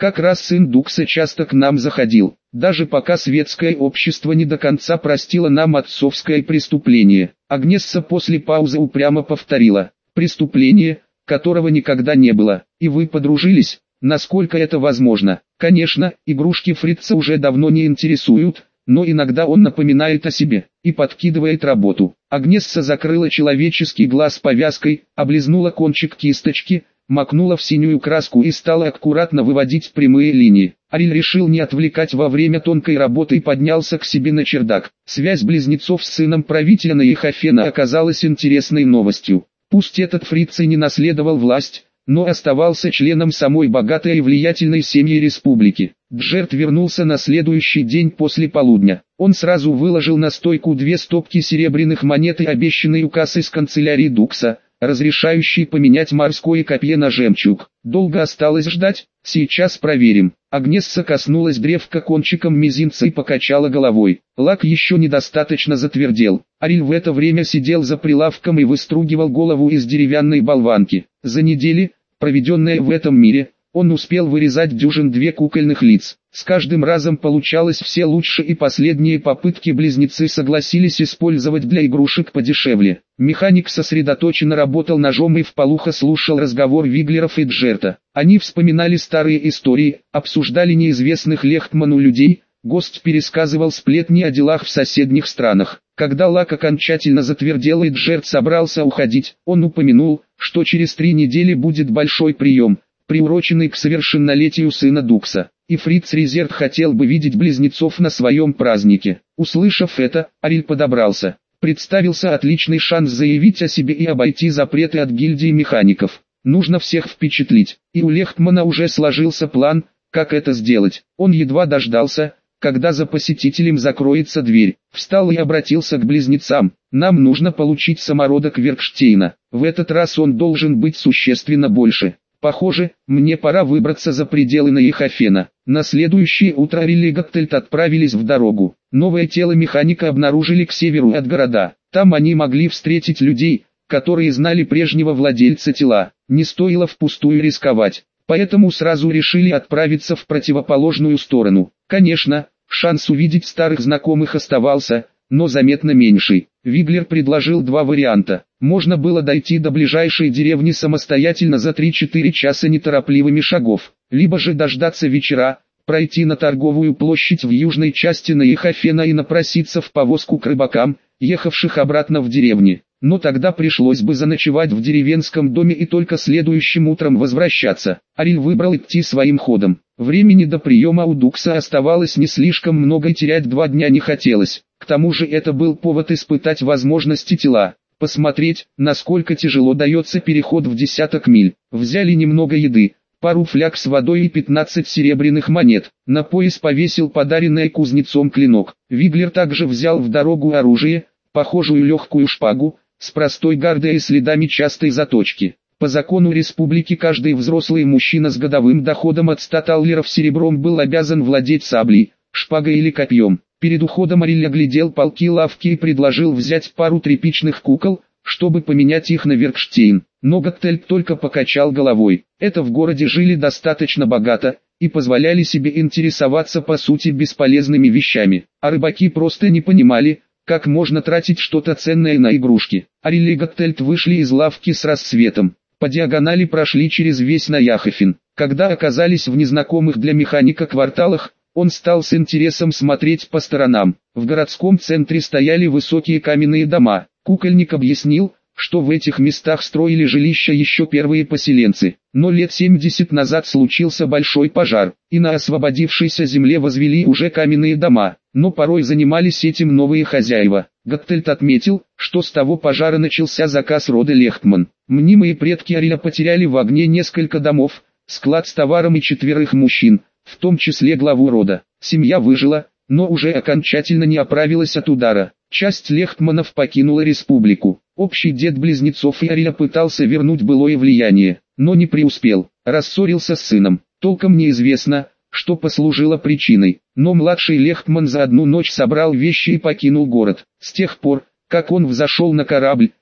Как раз сын Дукса часто к нам заходил, даже пока светское общество не до конца простило нам отцовское преступление. Агнесса после паузы упрямо повторила: преступление, которого никогда не было, и вы подружились, насколько это возможно. Конечно, игрушки Фрица уже давно не интересуют, но иногда он напоминает о себе и подкидывает работу. Агнесса закрыла человеческий глаз повязкой, облизнула кончик кисточки, макнула в синюю краску и стала аккуратно выводить прямые линии. Ариль решил не отвлекать во время тонкой работы и поднялся к себе на чердак. Связь близнецов с сыном правителя Наихофена оказалась интересной новостью. Пусть этот фриц и не наследовал власть, но оставался членом самой богатой и влиятельной семьи республики. Джерт вернулся на следующий день после полудня. Он сразу выложил на стойку 2 стопки серебряных монет и обещанный указ из канцелярии Дукса, разрешающий поменять морское копье на жемчуг. Долго осталось ждать? Сейчас проверим. Агнесса коснулась древка кончиком мизинца и покачала головой. Лак еще недостаточно затвердел. Ариль в это время сидел за прилавком и выстругивал голову из деревянной болванки. За недели, проведенные в этом мире, он успел вырезать 2 кукольных лиц. С каждым разом получалось все лучше, и последние попытки близнецы согласились использовать для игрушек подешевле. Механик сосредоточенно работал ножом и вполуха слушал разговор Виглеров и Джерта. Они вспоминали старые истории, обсуждали неизвестных Лехтману людей, гость пересказывал сплетни о делах в соседних странах. Когда лак окончательно затвердел и Джерт собрался уходить, он упомянул, что через 3 недели будет большой прием, приуроченный к совершеннолетию сына Дукса, и Фриц Резерт хотел бы видеть близнецов на своем празднике. Услышав это, Ариль подобрался. Представился отличный шанс заявить о себе и обойти запреты от гильдии механиков. Нужно всех впечатлить, и у Лехтмана уже сложился план, как это сделать. Он едва дождался, когда за посетителем закроется дверь. Встал и обратился к близнецам. Нам нужно получить самородок Веркштейна. В этот раз он должен быть существенно больше. Похоже, мне пора выбраться за пределы Наихофена. На следующее утро Ариль и Гаттельт отправились в дорогу. Новое тело механика обнаружили к северу от города. Там они могли встретить людей, которые знали прежнего владельца тела. Не стоило впустую рисковать, поэтому сразу решили отправиться в противоположную сторону. Конечно, шанс увидеть старых знакомых оставался, но заметно меньший. Виглер предложил 2 варианта. Можно было дойти до ближайшей деревни самостоятельно за 3-4 часа неторопливыми шагов, либо же дождаться вечера, пройти на торговую площадь в южной части Наихофена и напроситься в повозку к рыбакам, ехавших обратно в деревню. Но тогда пришлось бы заночевать в деревенском доме и только следующим утром возвращаться. Ариль выбрал идти своим ходом. Времени до приема у Дукса оставалось не слишком много и терять 2 дня не хотелось. К тому же это был повод испытать возможности тела. Посмотреть, насколько тяжело дается переход в десяток миль. Взяли немного еды, пару фляг с водой и 15 серебряных монет. На пояс повесил подаренный кузнецом клинок. Виглер также взял в дорогу оружие, похожую легкую шпагу, с простой гардой и следами частой заточки. По закону республики каждый взрослый мужчина с годовым доходом от 100 таллеров серебром был обязан владеть саблей, шпагой или копьем. Перед уходом Ариль оглядел полки лавки и предложил взять пару тряпичных кукол, чтобы поменять их на Веркштейн. Но Гаттельт только покачал головой. Это в городе жили достаточно богато, и позволяли себе интересоваться по сути бесполезными вещами. А рыбаки просто не понимали, как можно тратить что-то ценное на игрушки. Ариль и Гаттельт вышли из лавки с рассветом. По диагонали прошли через весь Наихофен. Когда оказались в незнакомых для механика кварталах, он стал с интересом смотреть по сторонам. В городском центре стояли высокие каменные дома. Кукольник объяснил, что в этих местах строили жилища еще первые поселенцы. Но лет 70 назад случился большой пожар, и на освободившейся земле возвели уже каменные дома. Но порой занимались этим новые хозяева. Гаттельт отметил, что с того пожара начался заказ рода Лехтман. Мнимые предки Ариля потеряли в огне несколько домов, склад с товаром и 4 мужчин, в том числе главу рода. Семья выжила, но уже окончательно не оправилась от удара. Часть Лехтманов покинула республику. Общий дед близнецов и Ариля пытался вернуть былое влияние, но не преуспел. Рассорился с сыном. Толком неизвестно, что послужило причиной. Но младший Лехтман за одну ночь собрал вещи и покинул город. С тех пор, как он взошел на корабль,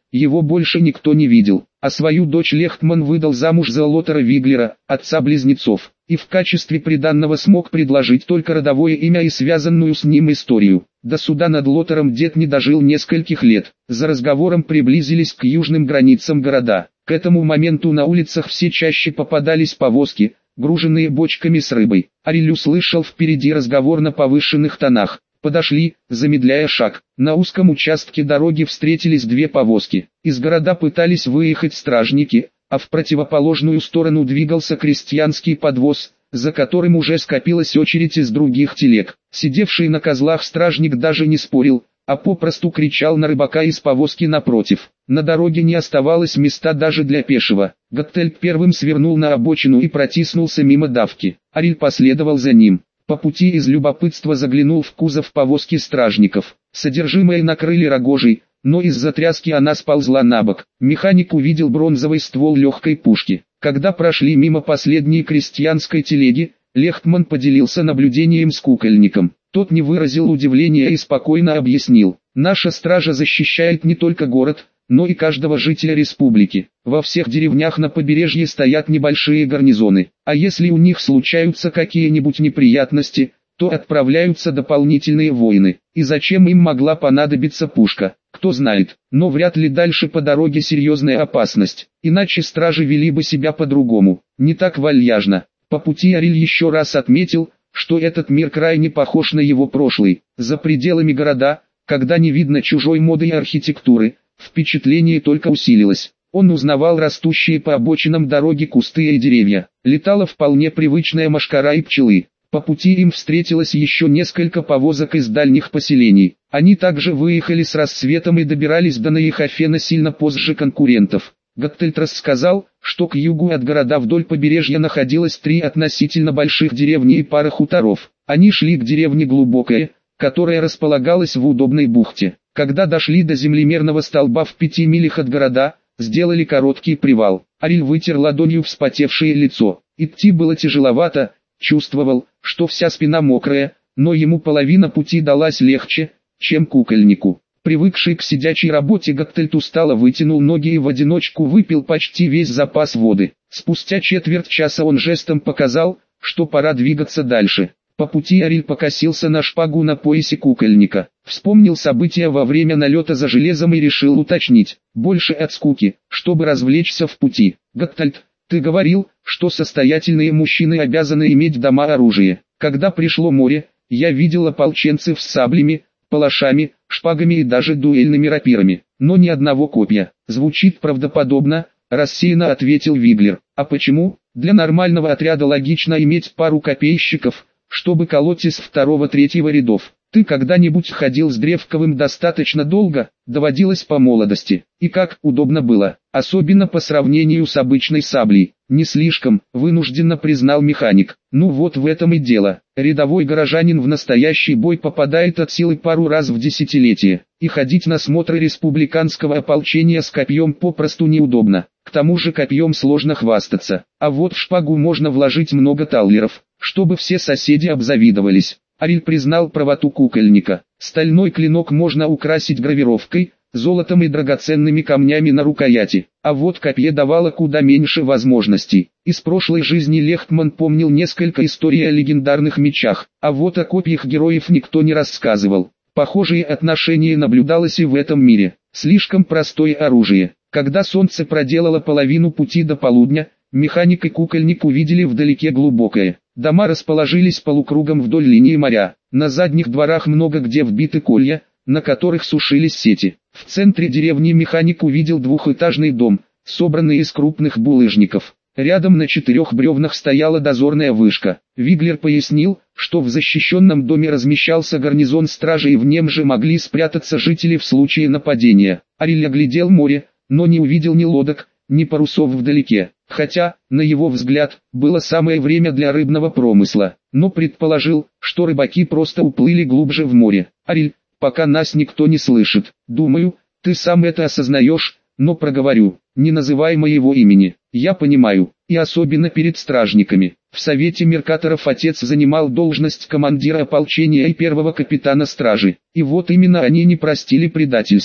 его больше никто не видел, а свою дочь Лехтман выдал замуж за Лотара Виглера, отца близнецов, и в качестве приданного смог предложить только родовое имя и связанную с ним историю. До суда над Лотаром дед не дожил нескольких лет. За разговором приблизились к южным границам города. К этому моменту на улицах все чаще попадались повозки, груженные бочками с рыбой. Ариль услышал впереди разговор на повышенных тонах. Подошли, замедляя шаг. На узком участке дороги встретились две повозки. Из города пытались выехать стражники, а в противоположную сторону двигался крестьянский подвоз, за которым уже скопилась очередь из других телег. Сидевший на козлах стражник даже не спорил, а попросту кричал на рыбака из повозки напротив. На дороге не оставалось места даже для пешего. Готтельд первым свернул на обочину и протиснулся мимо давки. Ариль последовал за ним. По пути из любопытства заглянул в кузов повозки стражников. Содержимое накрыли рогожей, но из-за тряски она сползла на бок. Механик увидел бронзовый ствол легкой пушки. Когда прошли мимо последней крестьянской телеги, Лехтман поделился наблюдением с кукольником. Тот не выразил удивления и спокойно объяснил: «Наша стража защищает не только город, но и каждого жителя республики. Во всех деревнях на побережье стоят небольшие гарнизоны, а если у них случаются какие-нибудь неприятности, то отправляются дополнительные воины. И зачем им могла понадобиться пушка, кто знает, но вряд ли дальше по дороге серьезная опасность, иначе стражи вели бы себя по-другому, не так вальяжно». По пути Ариль еще раз отметил, что этот мир крайне похож на его прошлый. За пределами города, когда не видно чужой моды и архитектуры, впечатление только усилилось. Он узнавал растущие по обочинам дороги кусты и деревья. Летала вполне привычная мошкара и пчелы. По пути им встретилось еще несколько повозок из дальних поселений. Они также выехали с рассветом и добирались до Наихофена сильно позже конкурентов. Готтельд рассказал, что к югу от города вдоль побережья находилось 3 относительно больших деревни и пара хуторов. Они шли к деревне Глубокое, которая располагалась в удобной бухте. Когда дошли до землемерного столба в 5 милях от города, сделали короткий привал. Ариль вытер ладонью вспотевшее лицо. Идти было тяжеловато, чувствовал, что вся спина мокрая, но ему половина пути далась легче, чем кукольнику. Привыкший к сидячей работе Готтельд устало вытянул ноги и в одиночку выпил почти весь запас воды. Спустя четверть часа он жестом показал, что пора двигаться дальше. По пути Ариль покосился на шпагу на поясе кукольника. Вспомнил события во время налета за железом и решил уточнить. Больше от скуки, чтобы развлечься в пути. «Готтельд, ты говорил, что состоятельные мужчины обязаны иметь дома оружие. Когда пришло море, я видел ополченцев с саблями, палашами, шпагами и даже дуэльными рапирами, но ни одного копья». «Звучит правдоподобно», — рассеянно ответил Виглер. «А почему? Для нормального отряда логично иметь пару копейщиков, чтобы колоть из 2-3 рядов. Ты когда-нибудь ходил с древковым достаточно долго?» «Доводилось по молодости. И как удобно было, особенно по сравнению с обычной саблей». «Не слишком», — вынужденно признал механик. «Ну вот в этом и дело. Рядовой горожанин в настоящий бой попадает от силы пару раз в десятилетие, и ходить на смотры республиканского ополчения с копьем попросту неудобно. К тому же копьем сложно хвастаться, а вот в шпагу можно вложить много таллеров, чтобы все соседи обзавидовались». Ариль признал правоту кукольника. Стальной клинок можно украсить гравировкой, золотом и драгоценными камнями на рукояти, а вот копье давало куда меньше возможностей. Из прошлой жизни Лехтман помнил несколько историй о легендарных мечах, а вот о копьях героев никто не рассказывал. Похожее отношение наблюдалось и в этом мире. Слишком простое оружие. Когда солнце проделало половину пути до полудня, механик и кукольник увидели вдалеке Глубокое. Дома расположились полукругом вдоль линии моря. На задних дворах много где вбиты колья, на которых сушились сети. В центре деревни механик увидел двухэтажный дом, собранный из крупных булыжников. Рядом на 4 бревнах стояла дозорная вышка. Виглер пояснил, что в защищенном доме размещался гарнизон стражи и в нем же могли спрятаться жители в случае нападения. Ариль оглядел море, но не увидел ни лодок, ни парусов вдалеке. Хотя, на его взгляд, было самое время для рыбного промысла, но предположил, что рыбаки просто уплыли глубже в море. «Ариль, пока нас никто не слышит. Думаю, ты сам это осознаешь, но проговорю, не называй моего имени. Я понимаю, и особенно перед стражниками. В Совете Меркаторов отец занимал должность командира ополчения и первого капитана стражи, и вот именно они не простили предательства.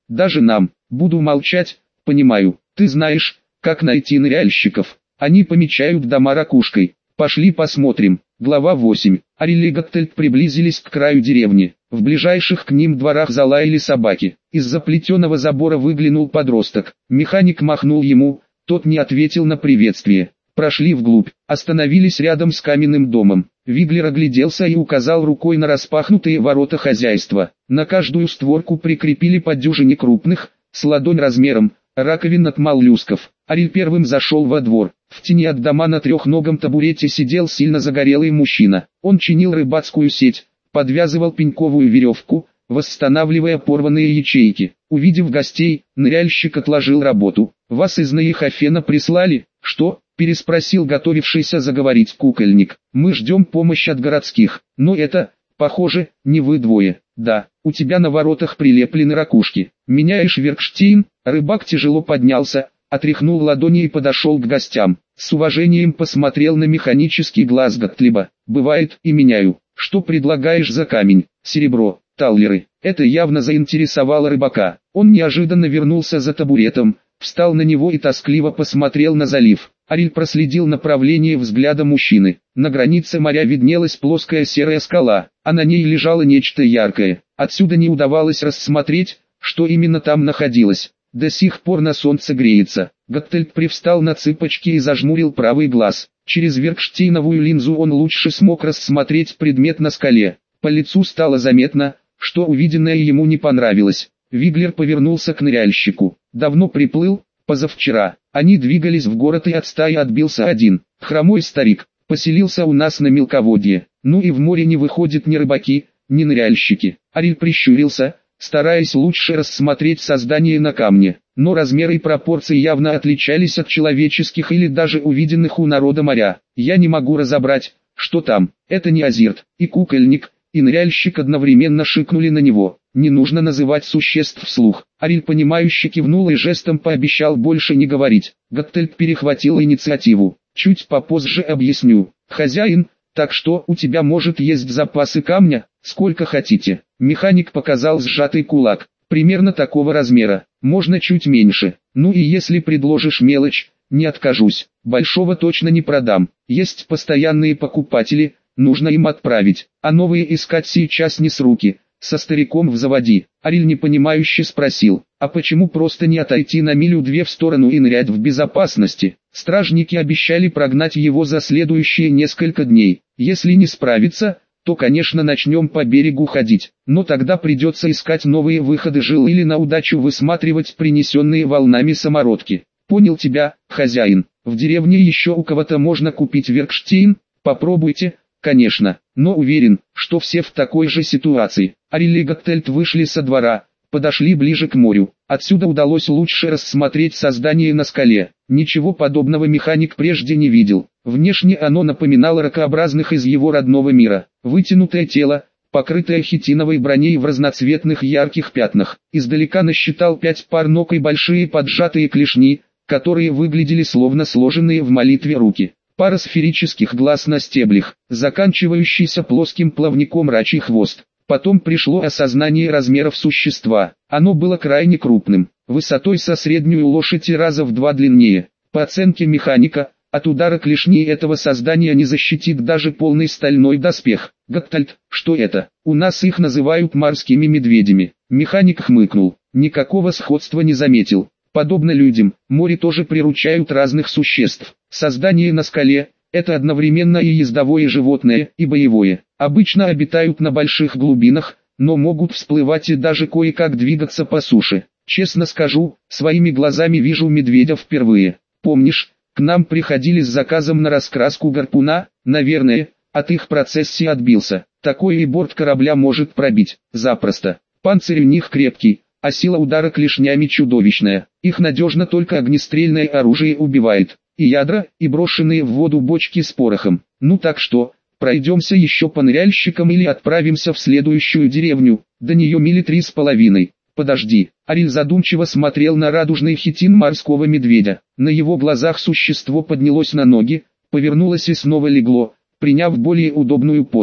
даже нам. Буду молчать, понимаю. Ты знаешь, как найти ныряльщиков. Они помечают дома ракушкой. Пошли посмотрим. Глава 8. Ариль и Готтельд приблизились к краю деревни. В ближайших к ним дворах залаяли собаки. Из-за плетеного забора выглянул подросток. Механик махнул ему, тот не ответил на приветствие. Прошли вглубь, остановились рядом с каменным домом. Виглер огляделся и указал рукой на распахнутые ворота хозяйства. На каждую створку прикрепили по дюжине крупных, с ладонь размером, раковин от моллюсков. Ариль первым зашел во двор. В тени от дома на трехногом табурете сидел сильно загорелый мужчина. Он чинил рыбацкую сеть, подвязывал пеньковую веревку, восстанавливая порванные ячейки. Увидев гостей, ныряльщик отложил работу. «Вас из Наихофена прислали?» «Что?» – переспросил готовившийся заговорить кукольник. «Мы ждем помощи от городских, но это, похоже, не вы двое». «Да, у тебя на воротах прилеплены ракушки. Меняешь Веркштейн?» Рыбак тяжело поднялся, отряхнул ладони и подошел к гостям. С уважением посмотрел на механический глаз Готлиба. «Бывает, и меняю. Что предлагаешь за камень?» «Серебро, таллеры». Это явно заинтересовало рыбака. Он неожиданно вернулся за табуретом, встал на него и тоскливо посмотрел на залив. Ариль проследил направление взгляда мужчины. На границе моря виднелась плоская серая скала, а на ней лежало нечто яркое. Отсюда не удавалось рассмотреть, что именно там находилось. До сих пор на солнце греется. Готтельд привстал на цыпочки и зажмурил правый глаз. Через Веркштейновую линзу он лучше смог рассмотреть предмет на скале. По лицу стало заметно, что увиденное ему не понравилось. Виглер повернулся к ныряльщику. «Давно приплыл?» «Позавчера. Они двигались в город и от стаи отбился один. Хромой старик. Поселился у нас на мелководье. Ну и в море не выходят ни рыбаки, ни ныряльщики». Ариль прищурился, стараясь лучше рассмотреть создание на камне. Но размеры и пропорции явно отличались от человеческих или даже увиденных у народа моря. «Я не могу разобрать, что там. Это не азирт». И кукольник, и ныряльщик одновременно шикнули на него. Не нужно называть существ вслух. Ариль понимающе кивнул и жестом пообещал больше не говорить. Готтельд перехватил инициативу. «Чуть попозже объясню. Хозяин, так что у тебя может есть запасы камня, сколько хотите». Механик показал сжатый кулак. «Примерно такого размера, можно чуть меньше. Ну и если предложишь мелочь, не откажусь. Большого точно не продам. Есть постоянные покупатели, нужно им отправить, а новые искать сейчас не с руки. Со стариком в заводи». Ариль непонимающе спросил: «А почему просто не отойти на милю-две в сторону и нырять в безопасности?» Стражники обещали прогнать его за следующие несколько дней. «Если не справится, то конечно начнем по берегу ходить, но тогда придется искать новые выходы жил или на удачу высматривать принесенные волнами самородки». «Понял тебя, хозяин. В деревне еще у кого-то можно купить Веркштейн? Попробуйте». «Конечно, но уверен, что все в такой же ситуации». Ариль и Готтельд вышли со двора, подошли ближе к морю. Отсюда удалось лучше рассмотреть создание на скале. Ничего подобного механик прежде не видел. Внешне оно напоминало ракообразных из его родного мира. Вытянутое тело, покрытое хитиновой броней в разноцветных ярких пятнах. Издалека насчитал 5 пар ног и большие поджатые клешни, которые выглядели словно сложенные в молитве руки. Пара сферических глаз на стеблях, заканчивающийся плоским плавником рачий хвост. Потом пришло осознание размеров существа. Оно было крайне крупным, высотой со среднюю лошадь и раза в 2 длиннее. По оценке механика, от удара клешней этого создания не защитит даже полный стальной доспех. «Готтельд, что это? У нас их называют морскими медведями». Механик хмыкнул, никакого сходства не заметил. Подобно людям, море тоже приручают разных существ. Создание на скале – это одновременно и ездовое животное, и боевое. Обычно обитают на больших глубинах, но могут всплывать и даже кое-как двигаться по суше. Честно скажу, своими глазами вижу медведя впервые. Помнишь, к нам приходили с заказом на раскраску гарпуна? Наверное, от их процессии отбился. Такой и борт корабля может пробить, запросто. Панцирь у них крепкий, а сила удара клешнями чудовищная. Их надежно только огнестрельное оружие убивает. И ядра, и брошенные в воду бочки с порохом. Ну так что, пройдемся еще по ныряльщикам или отправимся в следующую деревню, до нее мили 3,5. Подожди. Ариль задумчиво смотрел на радужный хитин морского медведя. На его глазах существо поднялось на ноги, повернулось и снова легло, приняв более удобную позу.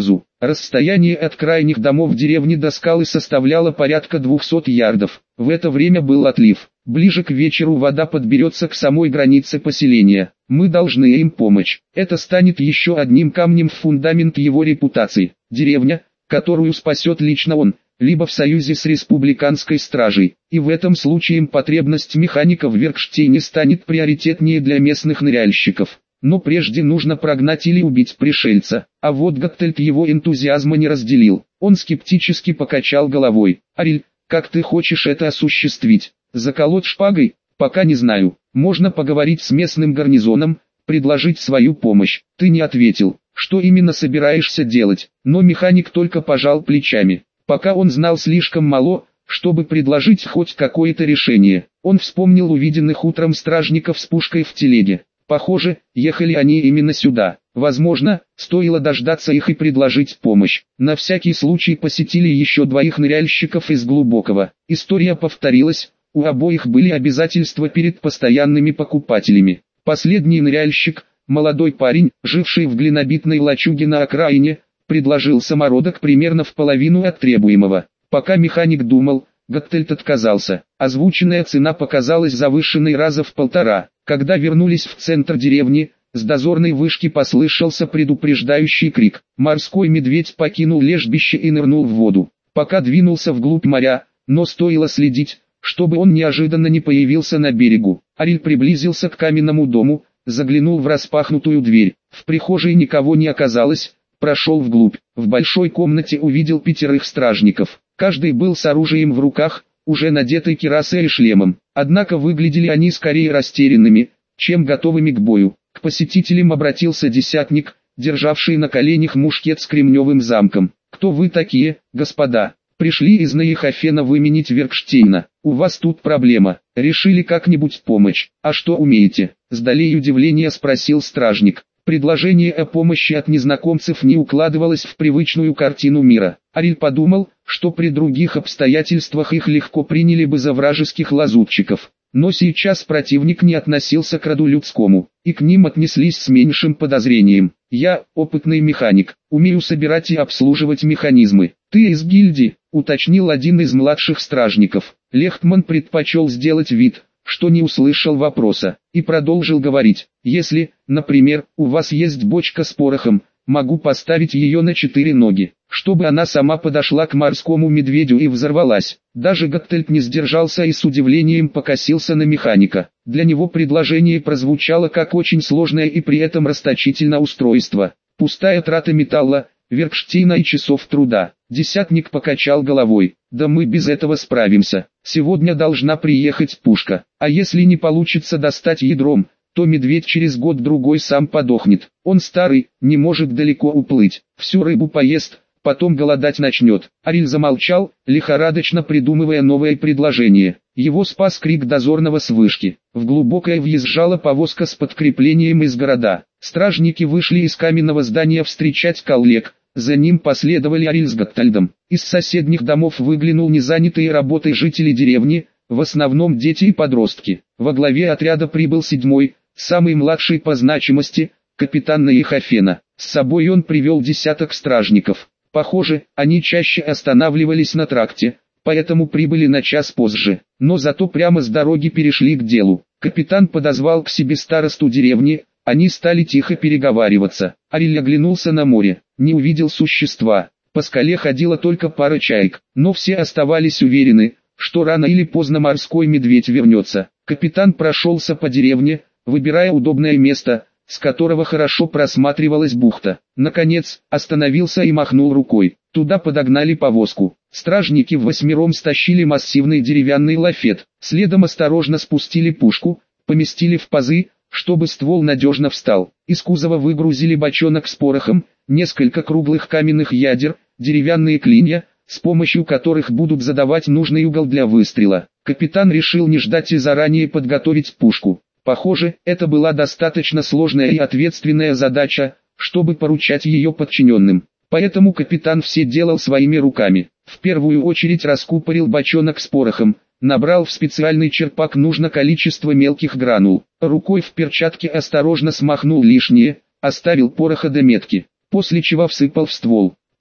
Расстояние от крайних домов деревни до скалы составляло порядка 200 ярдов. В это время был отлив. Ближе к вечеру вода подберется к самой границе поселения. Мы должны им помочь. Это станет еще одним камнем в фундамент его репутации. Деревня, которую спасет лично он, либо в союзе с республиканской стражей. И в этом случае потребность механика в Веркштейне станет приоритетнее для местных ныряльщиков. Но прежде нужно прогнать или убить пришельца. А вот Готтельд его энтузиазма не разделил. Он скептически покачал головой. «Ариль, как ты хочешь это осуществить? Заколоть шпагой? Пока не знаю. Можно поговорить с местным гарнизоном, предложить свою помощь». Ты не ответил, что именно собираешься делать. Но механик только пожал плечами. Пока он знал слишком мало, чтобы предложить хоть какое-то решение. Он вспомнил увиденных утром стражников с пушкой в телеге. Похоже, ехали они именно сюда. Возможно, стоило дождаться их и предложить помощь. На всякий случай посетили еще двоих ныряльщиков из глубокого. История повторилась, у обоих были обязательства перед постоянными покупателями. Последний ныряльщик, молодой парень, живший в глинобитной лачуге на окраине, предложил самородок примерно в половину от требуемого. Пока механик думал, Готтельд отказался. Озвученная цена показалась завышенной раза в 1,5. Когда вернулись в центр деревни, с дозорной вышки послышался предупреждающий крик. Морской медведь покинул лежбище и нырнул в воду. Пока двинулся вглубь моря, но стоило следить, чтобы он неожиданно не появился на берегу. Ариль приблизился к каменному дому, заглянул в распахнутую дверь. В прихожей никого не оказалось, прошел вглубь. В большой комнате увидел 5 стражников. Каждый был с оружием в руках, уже надетой кирасой и шлемом. Однако выглядели они скорее растерянными, чем готовыми к бою. К посетителям обратился десятник, державший на коленях мушкет с кремневым замком. «Кто вы такие, господа? Пришли из Нейхофена выменить Веркштейна. У вас тут проблема. Решили как-нибудь помочь. А что умеете?» С долей удивления спросил стражник. Предложение о помощи от незнакомцев не укладывалось в привычную картину мира. Ариль подумал, что при других обстоятельствах их легко приняли бы за вражеских лазутчиков. Но сейчас противник не относился к роду людскому, и к ним отнеслись с меньшим подозрением. «Я, опытный механик, умею собирать и обслуживать механизмы. Ты из гильдии», — уточнил один из младших стражников. Лехтман предпочел сделать вид, что не услышал вопроса, и продолжил говорить: «Если, например, у вас есть бочка с порохом, могу поставить ее на 4 ноги, чтобы она сама подошла к морскому медведю и взорвалась». Даже Готтельд не сдержался и с удивлением покосился на механика. Для него предложение прозвучало как очень сложное и при этом расточительное устройство. Пустая трата металла, Веркштейна и часов труда. Десятник покачал головой. «Да мы без этого справимся. Сегодня должна приехать пушка. А если не получится достать ядром, то медведь через год-другой сам подохнет. Он старый, не может далеко уплыть. Всю рыбу поест, потом голодать начнет». Ариль замолчал, лихорадочно придумывая новое предложение. Его спас крик дозорного с вышки. В глубокое въезжала повозка с подкреплением из города. Стражники вышли из каменного здания встречать коллег. За ним последовали Ариль с Готтельдом. Из соседних домов выглянул незанятые работой жители деревни, в основном дети и подростки. Во главе отряда прибыл 7-й, самый младший по значимости, капитан Нейхофена. С собой он привел 10 стражников. Похоже, они чаще останавливались на тракте, поэтому прибыли на час позже. Но зато прямо с дороги перешли к делу. Капитан подозвал к себе старосту деревни. Они стали тихо переговариваться. Ариль оглянулся на море, не увидел существа. По скале ходила только пара чаек, но все оставались уверены, что рано или поздно морской медведь вернется. Капитан прошелся по деревне, выбирая удобное место, с которого хорошо просматривалась бухта. Наконец, остановился и махнул рукой. Туда подогнали повозку. Стражники в 8 стащили массивный деревянный лафет. Следом осторожно спустили пушку, поместили в пазы, чтобы ствол надежно встал. Из кузова выгрузили бочонок с порохом, несколько круглых каменных ядер, деревянные клинья, с помощью которых будут задавать нужный угол для выстрела. Капитан решил не ждать и заранее подготовить пушку. Похоже, это была достаточно сложная и ответственная задача, чтобы поручать ее подчиненным. Поэтому капитан все делал своими руками. В первую очередь раскупорил бочонок с порохом, набрал в специальный черпак нужное количество мелких гранул. Рукой в перчатке осторожно смахнул лишнее, оставил пороха до метки, после чего всыпал в ствол.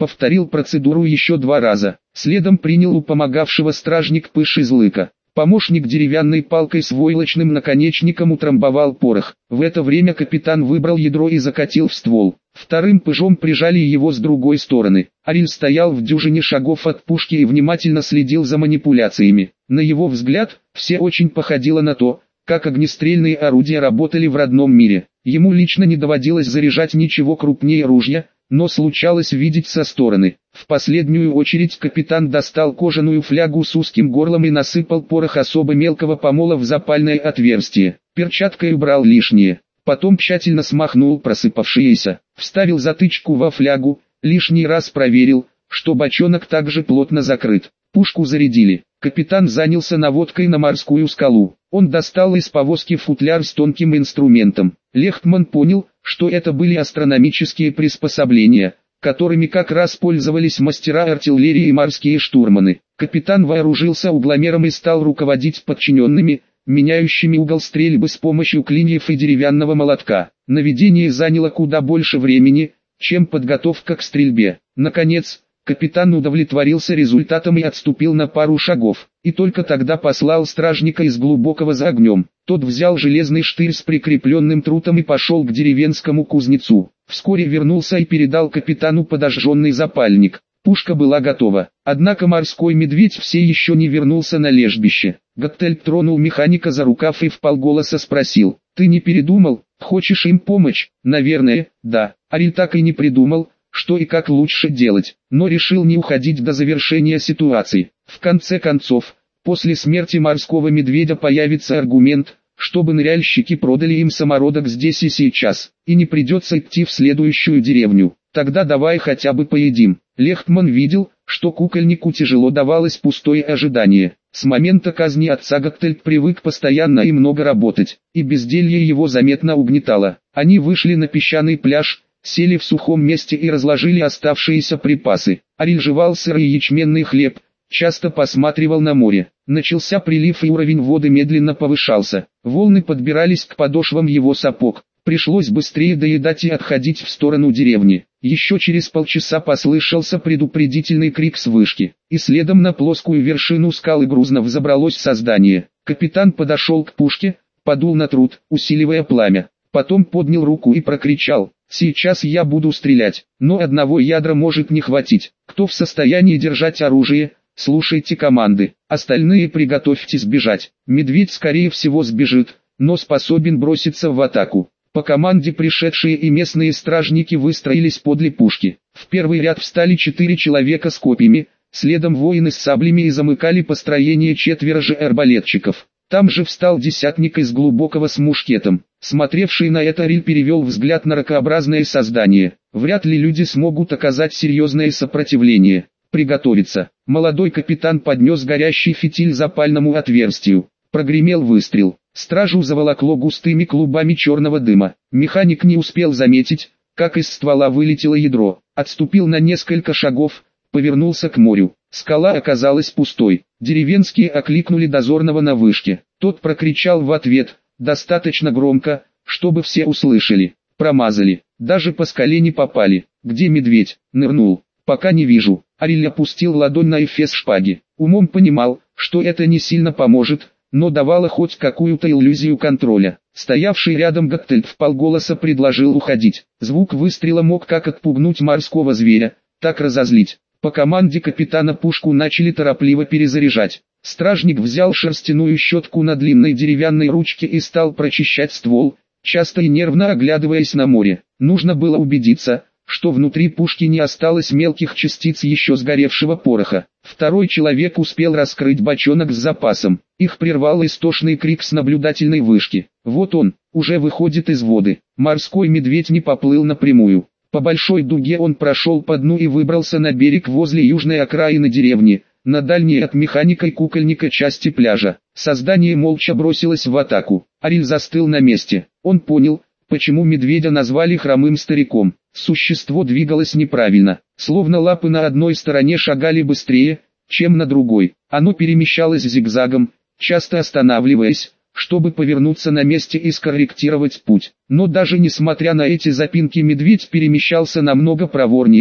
Повторил процедуру еще 2 раза. Следом принял у помогавшего стражник пыш из лыка. Помощник деревянной палкой с войлочным наконечником утрамбовал порох. В это время капитан выбрал ядро и закатил в ствол. Вторым пыжом прижали его с другой стороны. Ариль стоял в дюжине шагов от пушки и внимательно следил за манипуляциями. На его взгляд, все очень походило на то, как огнестрельные орудия работали в родном мире. Ему лично не доводилось заряжать ничего крупнее ружья, но случалось видеть со стороны. В последнюю очередь капитан достал кожаную флягу с узким горлом и насыпал порох особо мелкого помола в запальное отверстие. Перчаткой убрал лишнее. Потом тщательно смахнул просыпавшиеся, вставил затычку во флягу, лишний раз проверил, что бочонок также плотно закрыт. Пушку зарядили. Капитан занялся наводкой на морскую скалу. Он достал из повозки футляр с тонким инструментом. Лехтман понял, что это были астрономические приспособления, которыми как раз пользовались мастера артиллерии и морские штурманы. Капитан вооружился угломером и стал руководить подчиненными, меняющими угол стрельбы с помощью клиньев и деревянного молотка. Наведение заняло куда больше времени, чем подготовка к стрельбе. Наконец, капитан удовлетворился результатом и отступил на пару шагов, и только тогда послал стражника из глубокого за огнем. Тот взял железный штырь с прикрепленным трутом и пошел к деревенскому кузнецу. Вскоре вернулся и передал капитану подожженный запальник. Пушка была готова, однако морской медведь все еще не вернулся на лежбище. Гаттельд тронул механика за рукав и вполголоса спросил: «Ты не передумал, хочешь им помочь?» «Наверное, да». Ариль так и не придумал, что и как лучше делать, но решил не уходить до завершения ситуации. В конце концов, после смерти морского медведя появится аргумент, чтобы ныряльщики продали им самородок здесь и сейчас, и не придется идти в следующую деревню. Тогда давай хотя бы поедим. Лехтман видел, что кукольнику тяжело давалось пустое ожидание. С момента казни отца Гаттельд привык постоянно и много работать, и безделье его заметно угнетало. Они вышли на песчаный пляж, сели в сухом месте и разложили оставшиеся припасы. Ариль жевал сырый ячменный хлеб, часто посматривал на море. Начался прилив и уровень воды медленно повышался. Волны подбирались к подошвам его сапог. Пришлось быстрее доедать и отходить в сторону деревни. Еще через полчаса послышался предупредительный крик с вышки, и следом на плоскую вершину скалы грузно взобралось создание. Капитан подошел к пушке, подул на трут, усиливая пламя. Потом поднял руку и прокричал: «Сейчас я буду стрелять, но одного ядра может не хватить. Кто в состоянии держать оружие, слушайте команды, остальные приготовьтесь бежать». Медведь скорее всего сбежит, но способен броситься в атаку. По команде пришедшие и местные стражники выстроились подле пушки. В первый ряд встали 4 человека с копьями, следом воины с саблями и замыкали построение 4 же арбалетчиков. Там же встал десятник из глубокого с мушкетом. Смотревший на это Ариль перевел взгляд на ракообразное создание. Вряд ли люди смогут оказать серьезное сопротивление. Приготовиться. Молодой капитан поднес горящий фитиль запальному отверстию. Прогремел выстрел. Стражу заволокло густыми клубами черного дыма. Механик не успел заметить, как из ствола вылетело ядро. Отступил на несколько шагов, повернулся к морю. Скала оказалась пустой. Деревенские окликнули дозорного на вышке. Тот прокричал в ответ, достаточно громко, чтобы все услышали. Промазали. Даже по скале не попали. Где медведь? Нырнул. Пока не вижу. Ариль опустил ладонь на эфес шпаги. Умом понимал, что это не сильно поможет, но давало хоть какую-то иллюзию контроля. Стоявший рядом Гаттельд вполголоса предложил уходить. Звук выстрела мог как отпугнуть морского зверя, так разозлить. По команде капитана пушку начали торопливо перезаряжать. Стражник взял шерстяную щетку на длинной деревянной ручке и стал прочищать ствол, часто и нервно оглядываясь на море. Нужно было убедиться, что внутри пушки не осталось мелких частиц еще сгоревшего пороха. Второй человек успел раскрыть бочонок с запасом. Их прервал истошный крик с наблюдательной вышки. Вот он, уже выходит из воды. Морской медведь не поплыл напрямую. По большой дуге он прошел по дну и выбрался на берег возле южной окраины деревни, на дальней от механика и кукольника части пляжа. Создание молча бросилось в атаку. Ариль застыл на месте. Он понял, почему медведя назвали хромым стариком. Существо двигалось неправильно, словно лапы на одной стороне шагали быстрее, чем на другой. Оно перемещалось зигзагом, часто останавливаясь, чтобы повернуться на месте и скорректировать путь. Но даже несмотря на эти запинки медведь перемещался намного проворнее,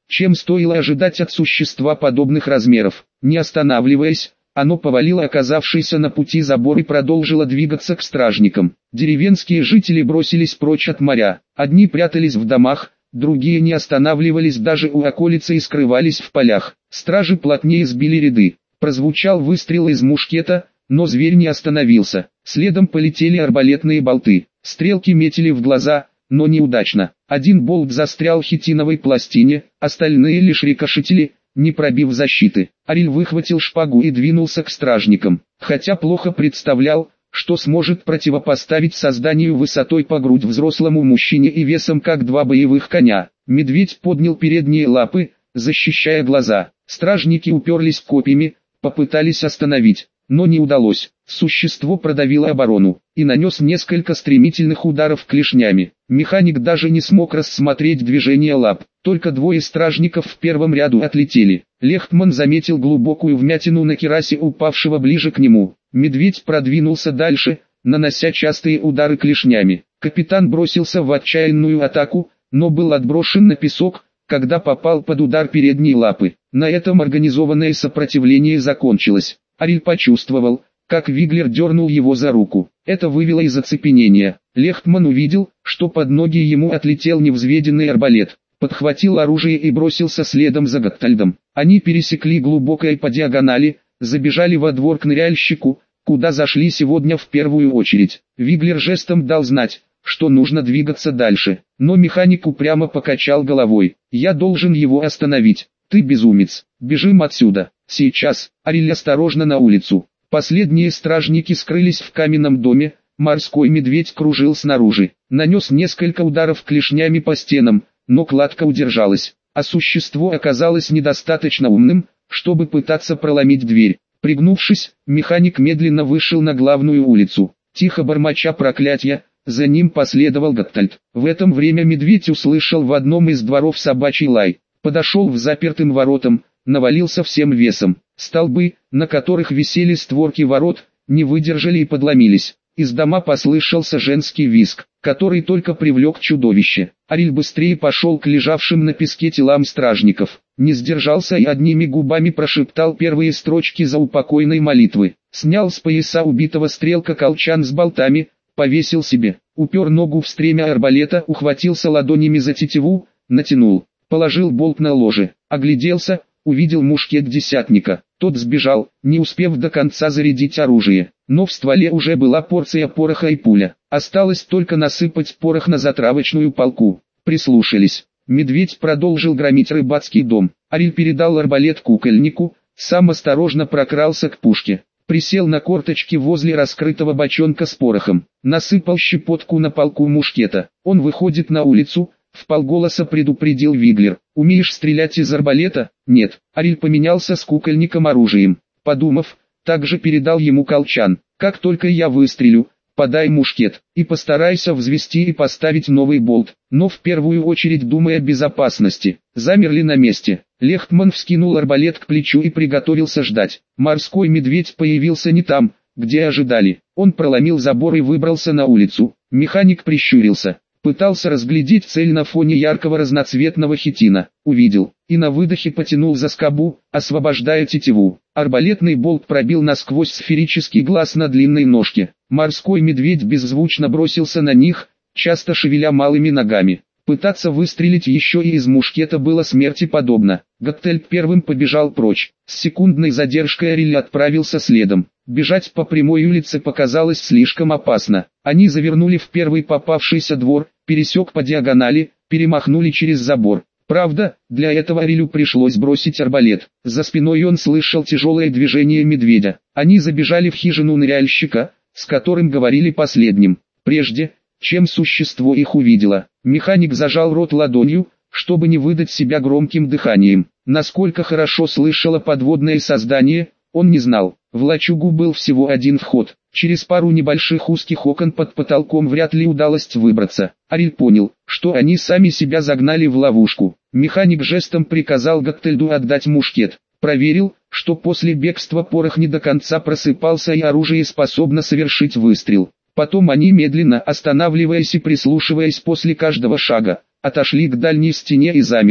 чем стоило ожидать от существа подобных размеров. Не останавливаясь, оно повалило оказавшийся на пути забор и продолжило двигаться к стражникам. Деревенские жители бросились прочь от моря. Одни прятались в домах, другие не останавливались даже у околицы и скрывались в полях. Стражи плотнее сбили ряды. Прозвучал выстрел из мушкета, но зверь не остановился. Следом полетели арбалетные болты. Стрелки метили в глаза, но неудачно. Один болт застрял в хитиновой пластине, остальные лишь рикошетили, не пробив защиты. Ариль выхватил шпагу и двинулся к стражникам. Хотя плохо представлял, что сможет противопоставить созданию высотой по грудь взрослому мужчине и весом как два боевых коня. Медведь поднял передние лапы, защищая глаза. Стражники уперлись копьями, попытались остановить, но не удалось. Существо продавило оборону и нанес несколько стремительных ударов клешнями. Механик даже не смог рассмотреть движение лап, только двое стражников в первом ряду отлетели. Лехтман заметил глубокую вмятину на керасе упавшего ближе к нему. Медведь продвинулся дальше, нанося частые удары клешнями. Капитан бросился в отчаянную атаку, но был отброшен на песок, когда попал под удар передней лапы. На этом организованное сопротивление закончилось. Ариль почувствовал, как Виглер дернул его за руку. Это вывело из оцепенения. Лехтман увидел, что под ноги ему отлетел невзведенный арбалет. Подхватил оружие и бросился следом за Готтальдом. Они пересекли глубокое по диагонали, забежали во двор к ныряльщику, куда зашли сегодня в первую очередь. Виглер жестом дал знать, что нужно двигаться дальше, но механик упрямо покачал головой. «Я должен его остановить. Ты безумец. Бежим отсюда. Сейчас». Ариль осторожно на улицу. Последние стражники скрылись в каменном доме, морской медведь кружил снаружи. Нанес несколько ударов клешнями по стенам, но кладка удержалась, а существо оказалось недостаточно умным, чтобы пытаться проломить дверь. Пригнувшись, механик медленно вышел на главную улицу. Тихо бормоча проклятия, за ним последовал Готтальд. В это время медведь услышал в одном из дворов собачий лай. Подошел к запертым воротам, навалился всем весом. Столбы, на которых висели створки ворот, не выдержали и подломились. Из дома послышался женский визг, который только привлек чудовище. Ариль быстрее пошел к лежавшим на песке телам стражников. Не сдержался и одними губами прошептал первые строчки заупокойной молитвы. Снял с пояса убитого стрелка колчан с болтами, повесил себе. Упер ногу в стремя арбалета, ухватился ладонями за тетиву, натянул. Положил болт на ложе, огляделся, увидел мушкет десятника. Тот сбежал, не успев до конца зарядить оружие. Но в стволе уже была порция пороха и пуля. Осталось только насыпать порох на затравочную палку. Прислушались. Медведь продолжил громить рыбацкий дом. Ариль передал арбалет кукольнику, сам осторожно прокрался к пушке. Присел на корточки возле раскрытого бочонка с порохом. Насыпал щепотку на палку мушкета. Он выходит на улицу. Вполголоса предупредил Виглер. «Умеешь стрелять из арбалета?» «Нет». Ариль поменялся с кукольником оружием. Подумав, также передал ему колчан. «Как только я выстрелю, подай мушкет, и постарайся взвести и поставить новый болт». Но в первую очередь думая о безопасности. Замерли на месте. Лехтман вскинул арбалет к плечу и приготовился ждать. Морской медведь появился не там, где ожидали. Он проломил забор и выбрался на улицу. Механик прищурился. Пытался разглядеть цель на фоне яркого разноцветного хитина. Увидел, и на выдохе потянул за скобу, освобождая тетиву. Арбалетный болт пробил насквозь сферический глаз на длинной ножке. Морской медведь беззвучно бросился на них, часто шевеля малыми ногами. Пытаться выстрелить еще и из мушкета было смерти подобно. Готтальд первым побежал прочь. С секундной задержкой Ариль отправился следом. Бежать по прямой улице показалось слишком опасно. Они завернули в первый попавшийся двор, пересек по диагонали, перемахнули через забор. Правда, для этого Арилю пришлось бросить арбалет. За спиной он слышал тяжелое движение медведя. Они забежали в хижину ныряльщика, с которым говорили последним. Прежде, чем существо их увидело, механик зажал рот ладонью, чтобы не выдать себя громким дыханием. Насколько хорошо слышало подводное создание, он не знал. В лачугу был всего один вход. Через пару небольших узких окон под потолком вряд ли удалось выбраться. Ариль понял, что они сами себя загнали в ловушку. Механик жестом приказал Готтальду отдать мушкет. Проверил, что после бегства порох не до конца просыпался и оружие способно совершить выстрел. Потом они медленно, останавливаясь и прислушиваясь после каждого шага, отошли к дальней стене и замерли.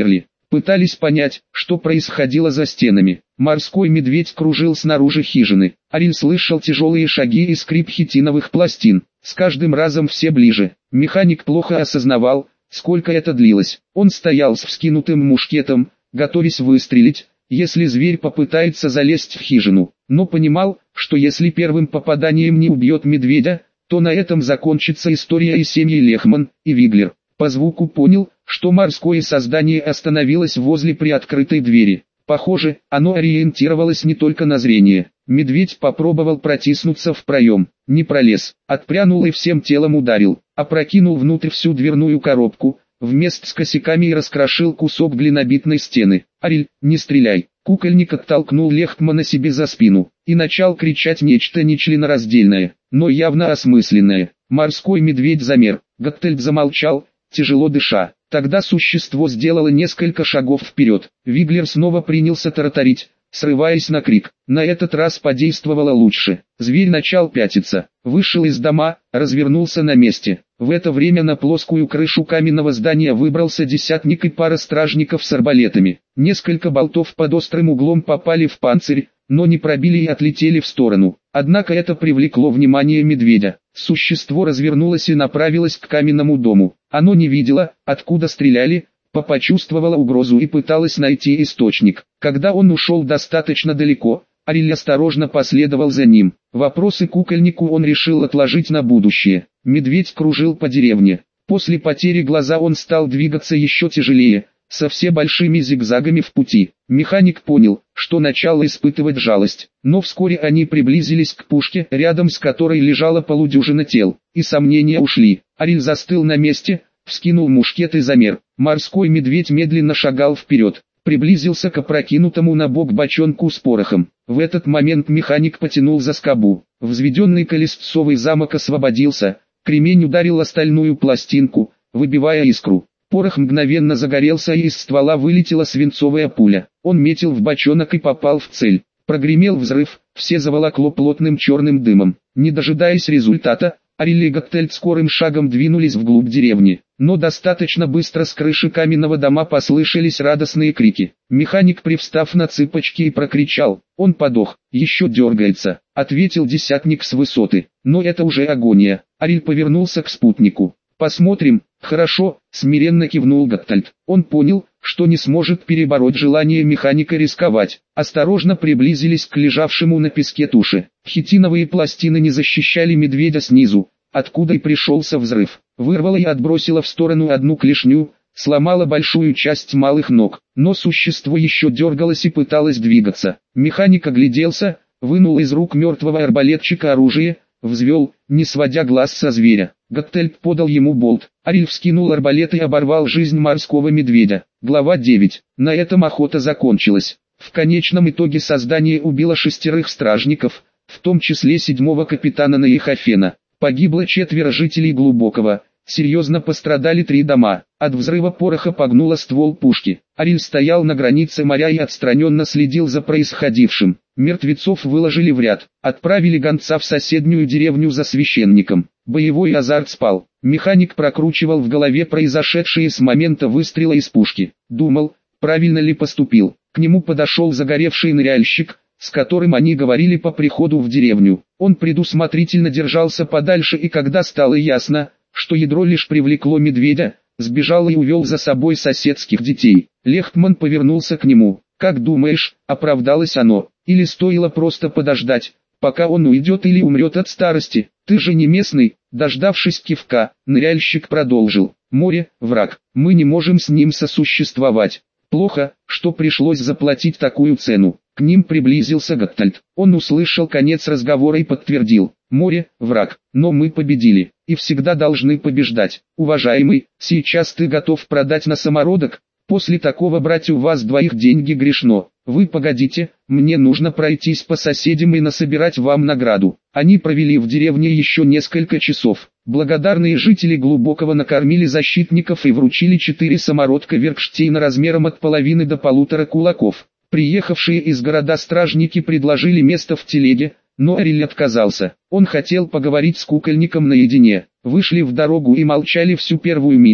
Пытались понять, что происходило за стенами. Морской медведь кружил снаружи хижины. Ариль слышал тяжелые шаги и скрип хитиновых пластин. С каждым разом все ближе. Механик плохо осознавал, сколько это длилось. Он стоял с вскинутым мушкетом, готовясь выстрелить, если зверь попытается залезть в хижину. Но понимал, что если первым попаданием не убьет медведя, то на этом закончится история и семьи Лехман и Виглер. По звуку понял, что морское создание остановилось возле приоткрытой двери. Похоже, оно ориентировалось не только на зрение. Медведь попробовал протиснуться в проем, не пролез, отпрянул и всем телом ударил, опрокинул внутрь всю дверную коробку, вместе с косяками и раскрошил кусок глинобитной стены. «Ариль, не стреляй!» Кукольник оттолкнул Лехтмана себе за спину и начал кричать нечто нечленораздельное, но явно осмысленное. Морской медведь замер, Готтельд замолчал, тяжело дыша. Тогда существо сделало несколько шагов вперед. Виглер снова принялся тараторить, срываясь на крик. На этот раз подействовало лучше. Зверь начал пятиться, вышел из дома, развернулся на месте. В это время на плоскую крышу каменного здания выбрался десятник и пара стражников с арбалетами. Несколько болтов под острым углом попали в панцирь, но не пробили и отлетели в сторону. Однако это привлекло внимание медведя. Существо развернулось и направилось к каменному дому. Оно не видело, откуда стреляли, почувствовало угрозу и пыталось найти источник. Когда он ушел достаточно далеко, Ариль осторожно последовал за ним. Вопросы кукольнику он решил отложить на будущее. Медведь кружил по деревне. После потери глаза он стал двигаться еще тяжелее, со все большими зигзагами в пути. Механик понял, что начал испытывать жалость, но вскоре они приблизились к пушке, рядом с которой лежала полудюжина тел, и сомнения ушли. Ариль застыл на месте, вскинул мушкет и замер. Морской медведь медленно шагал вперед, приблизился к опрокинутому на бок бочонку с порохом. В этот момент механик потянул за скобу. Взведенный колесцовый замок освободился, кремень ударил о стальную пластинку, выбивая искру. Порох мгновенно загорелся и из ствола вылетела свинцовая пуля. Он метил в бочонок и попал в цель. Прогремел взрыв, все заволокло плотным черным дымом. Не дожидаясь результата, Ариль и Готтельд скорым шагом двинулись вглубь деревни. Но достаточно быстро с крыши каменного дома послышались радостные крики. Механик, привстав на цыпочки, и прокричал: «Он подох, еще дергается», — ответил десятник с высоты. «Но это уже агония». Ариль повернулся к спутнику. «Посмотрим». «Хорошо», — смиренно кивнул Готтельд. Он понял, что не сможет перебороть желание механика рисковать. Осторожно приблизились к лежавшему на песке туше. Хитиновые пластины не защищали медведя снизу, откуда и пришелся взрыв. Вырвало и отбросило в сторону одну клешню, сломало большую часть малых ног, но существо еще дергалось и пыталось двигаться. Механик огляделся, вынул из рук мертвого арбалетчика оружие, взвел, не сводя глаз со зверя. Готтельд подал ему болт. Ариль вскинул арбалет и оборвал жизнь морского медведя. Глава 9. На этом охота закончилась. В конечном итоге создание убило 6 стражников, в том числе 7-го капитана Нейхофена. Погибло 4 жителей Глубокого. Серьезно пострадали 3 дома. От взрыва пороха погнуло ствол пушки. Ариль стоял на границе моря и отстраненно следил за происходившим. Мертвецов выложили в ряд. Отправили гонца в соседнюю деревню за священником. Боевой азарт спал. Механик прокручивал в голове произошедшее с момента выстрела из пушки. Думал, правильно ли поступил. К нему подошел загоревший ныряльщик, с которым они говорили по приходу в деревню. Он предусмотрительно держался подальше, и когда стало ясно, что ядро лишь привлекло медведя, сбежал и увел за собой соседских детей. Лехтман повернулся к нему. «Как думаешь, оправдалось оно, или стоило просто подождать, пока он уйдет или умрет от старости? Ты же не местный?» Дождавшись кивка, ныряльщик продолжил. «Море – враг, мы не можем с ним сосуществовать. Плохо, что пришлось заплатить такую цену». К ним приблизился Готтельд. Он услышал конец разговора и подтвердил: «Море – враг, но мы победили, и всегда должны побеждать. Уважаемый, сейчас ты готов продать на самородок? После такого брать у вас двоих деньги грешно. Вы погодите, мне нужно пройтись по соседям и насобирать вам награду». Они провели в деревне еще несколько часов. Благодарные жители Глубокого накормили защитников и вручили 4 самородка Веркштейна размером от половины до 1,5 кулаков. Приехавшие из города стражники предложили место в телеге, но Ариль отказался. Он хотел поговорить с кукольником наедине. Вышли в дорогу и молчали всю первую милю,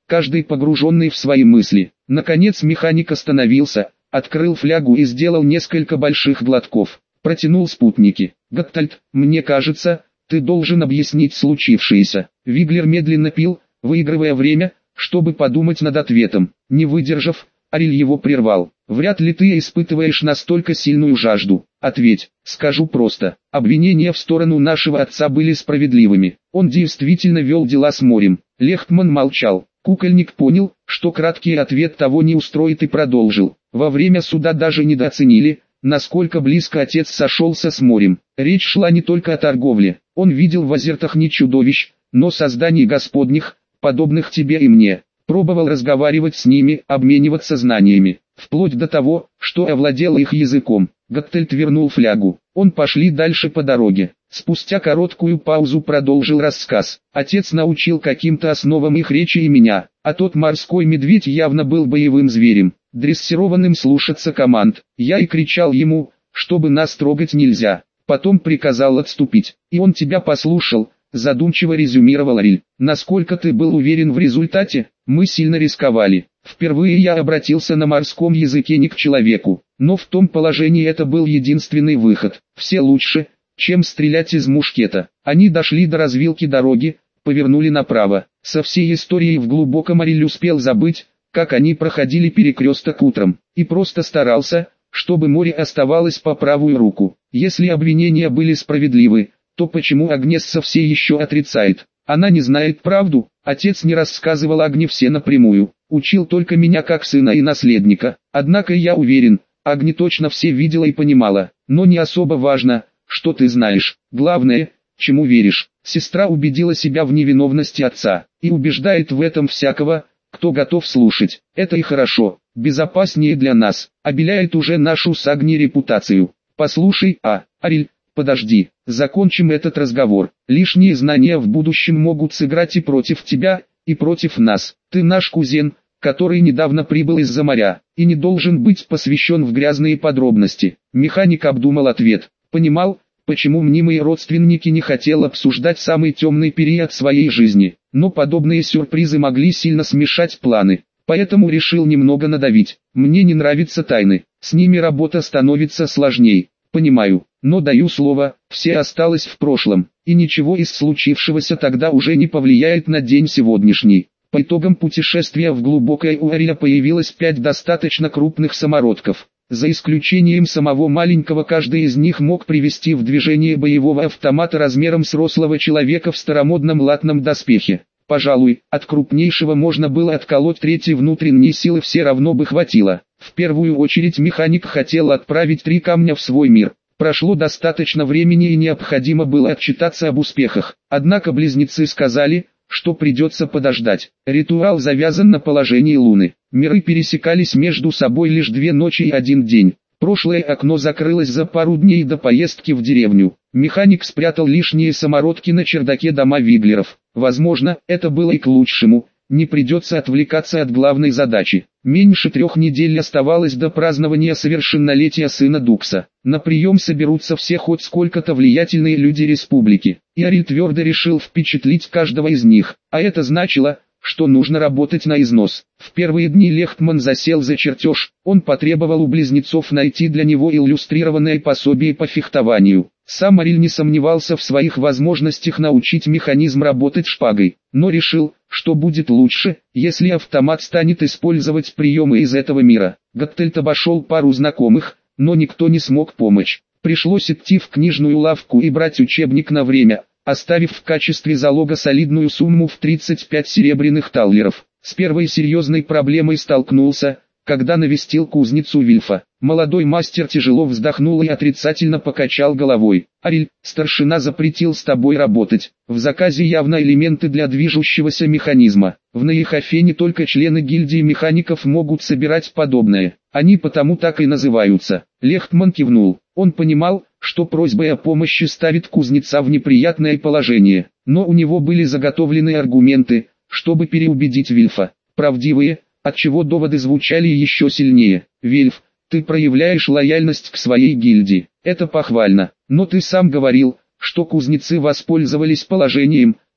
каждый погруженный в свои мысли. Наконец механик остановился, открыл флягу и сделал несколько больших глотков. Протянул спутники. «Готтальд, мне кажется, ты должен объяснить случившееся». Виглер медленно пил, выигрывая время, чтобы подумать над ответом. Не выдержав, Ариль его прервал. «Вряд ли ты испытываешь настолько сильную жажду. Ответь». «Скажу просто. Обвинения в сторону нашего отца были справедливыми. Он действительно вел дела с морем». Лехтман молчал. Кукольник понял, что краткий ответ того не устроит, и продолжил. «Во время суда даже недооценили, насколько близко отец сошелся с морем. Речь шла не только о торговле. Он видел в озертах не чудовищ, но созданий господних, подобных тебе и мне. Пробовал разговаривать с ними, обмениваться знаниями, вплоть до того, что овладел их языком». Готтельд вернул флягу. Он пошли дальше по дороге. Спустя короткую паузу продолжил рассказ. «Отец научил каким-то основам их речи и меня, а тот морской медведь явно был боевым зверем, дрессированным слушаться команд. Я и кричал ему, чтобы нас трогать нельзя. Потом приказал отступить. И он тебя послушал», задумчиво резюмировал Ариль. «Насколько ты был уверен в результате?» «Мы сильно рисковали. Впервые я обратился на морском языке не к человеку, но в том положении это был единственный выход. Все лучше, чем стрелять из мушкета». Они дошли до развилки дороги, повернули направо. Со всей историей в глубоком Ариль успел забыть, как они проходили перекресток утром, и просто старался, чтобы море оставалось по правую руку. Если обвинения были справедливы, то почему Агнесса все еще отрицает? Она не знает правду. Отец не рассказывал Агне все напрямую, учил только меня как сына и наследника. Однако я уверен, Агне точно все видела и понимала. Но не особо важно, что ты знаешь. Главное, чему веришь. Сестра убедила себя в невиновности отца, и убеждает в этом всякого, кто готов слушать. Это и хорошо, безопаснее для нас, обеляет уже нашу с Агней репутацию. Послушай, Ариль, подожди, закончим этот разговор. Лишние знания в будущем могут сыграть и против тебя, и против нас. Ты наш кузен, который недавно прибыл из-за моря, и не должен быть посвящен в грязные подробности. Механик обдумал ответ, понимал, почему мнимые родственники не хотел обсуждать самый темный период своей жизни, но подобные сюрпризы могли сильно смешать планы, поэтому решил немного надавить. Мне не нравятся тайны, с ними работа становится сложней. Понимаю, но даю слово, все осталось в прошлом, и ничего из случившегося тогда уже не повлияет на день сегодняшний. По итогам путешествия в глубокое у Ариля появилось 5 достаточно крупных самородков. За исключением самого маленького, каждый из них мог привести в движение боевого автомата размером с рослого человека в старомодном латном доспехе. Пожалуй, от крупнейшего можно было отколоть третьей внутренней силы, все равно бы хватило. В первую очередь механик хотел отправить 3 камня в свой мир. Прошло достаточно времени и необходимо было отчитаться об успехах. Однако близнецы сказали, что придется подождать. Ритуал завязан на положении Луны. Миры пересекались между собой лишь 2 ночи и 1 день. Прошлое окно закрылось за пару дней до поездки в деревню. Механик спрятал лишние самородки на чердаке дома Виглеров. Возможно, это было и к лучшему. Не придется отвлекаться от главной задачи. Меньше 3 недель оставалось до празднования совершеннолетия сына Дукса. На прием соберутся все хоть сколько-то влиятельные люди республики. И Ариль твердо решил впечатлить каждого из них. А это значило, что нужно работать на износ. В первые дни Лехтман засел за чертеж. Он потребовал у близнецов найти для него иллюстрированное пособие по фехтованию. Сам Ариль не сомневался в своих возможностях научить механизм работать шпагой, но решил, что будет лучше, если автомат станет использовать приемы из этого мира. Готтельд обошел пару знакомых, но никто не смог помочь. Пришлось идти в книжную лавку и брать учебник на время, оставив в качестве залога солидную сумму в 35 серебряных таллеров. С первой серьезной проблемой столкнулся, когда навестил кузницу Вильфа. Молодой мастер тяжело вздохнул и отрицательно покачал головой. «Ариль, старшина запретил с тобой работать. В заказе явно элементы для движущегося механизма. В Наихофене только члены гильдии механиков могут собирать подобное. Они потому так и называются». Лехтман кивнул. Он понимал, что просьбой о помощи ставит кузнеца в неприятное положение, но у него были заготовлены аргументы, чтобы переубедить Вильфа. Правдивые, отчего доводы звучали еще сильнее. «Вильф, ты проявляешь лояльность к своей гильдии. Это похвально, но ты сам говорил, что кузнецы воспользовались положением,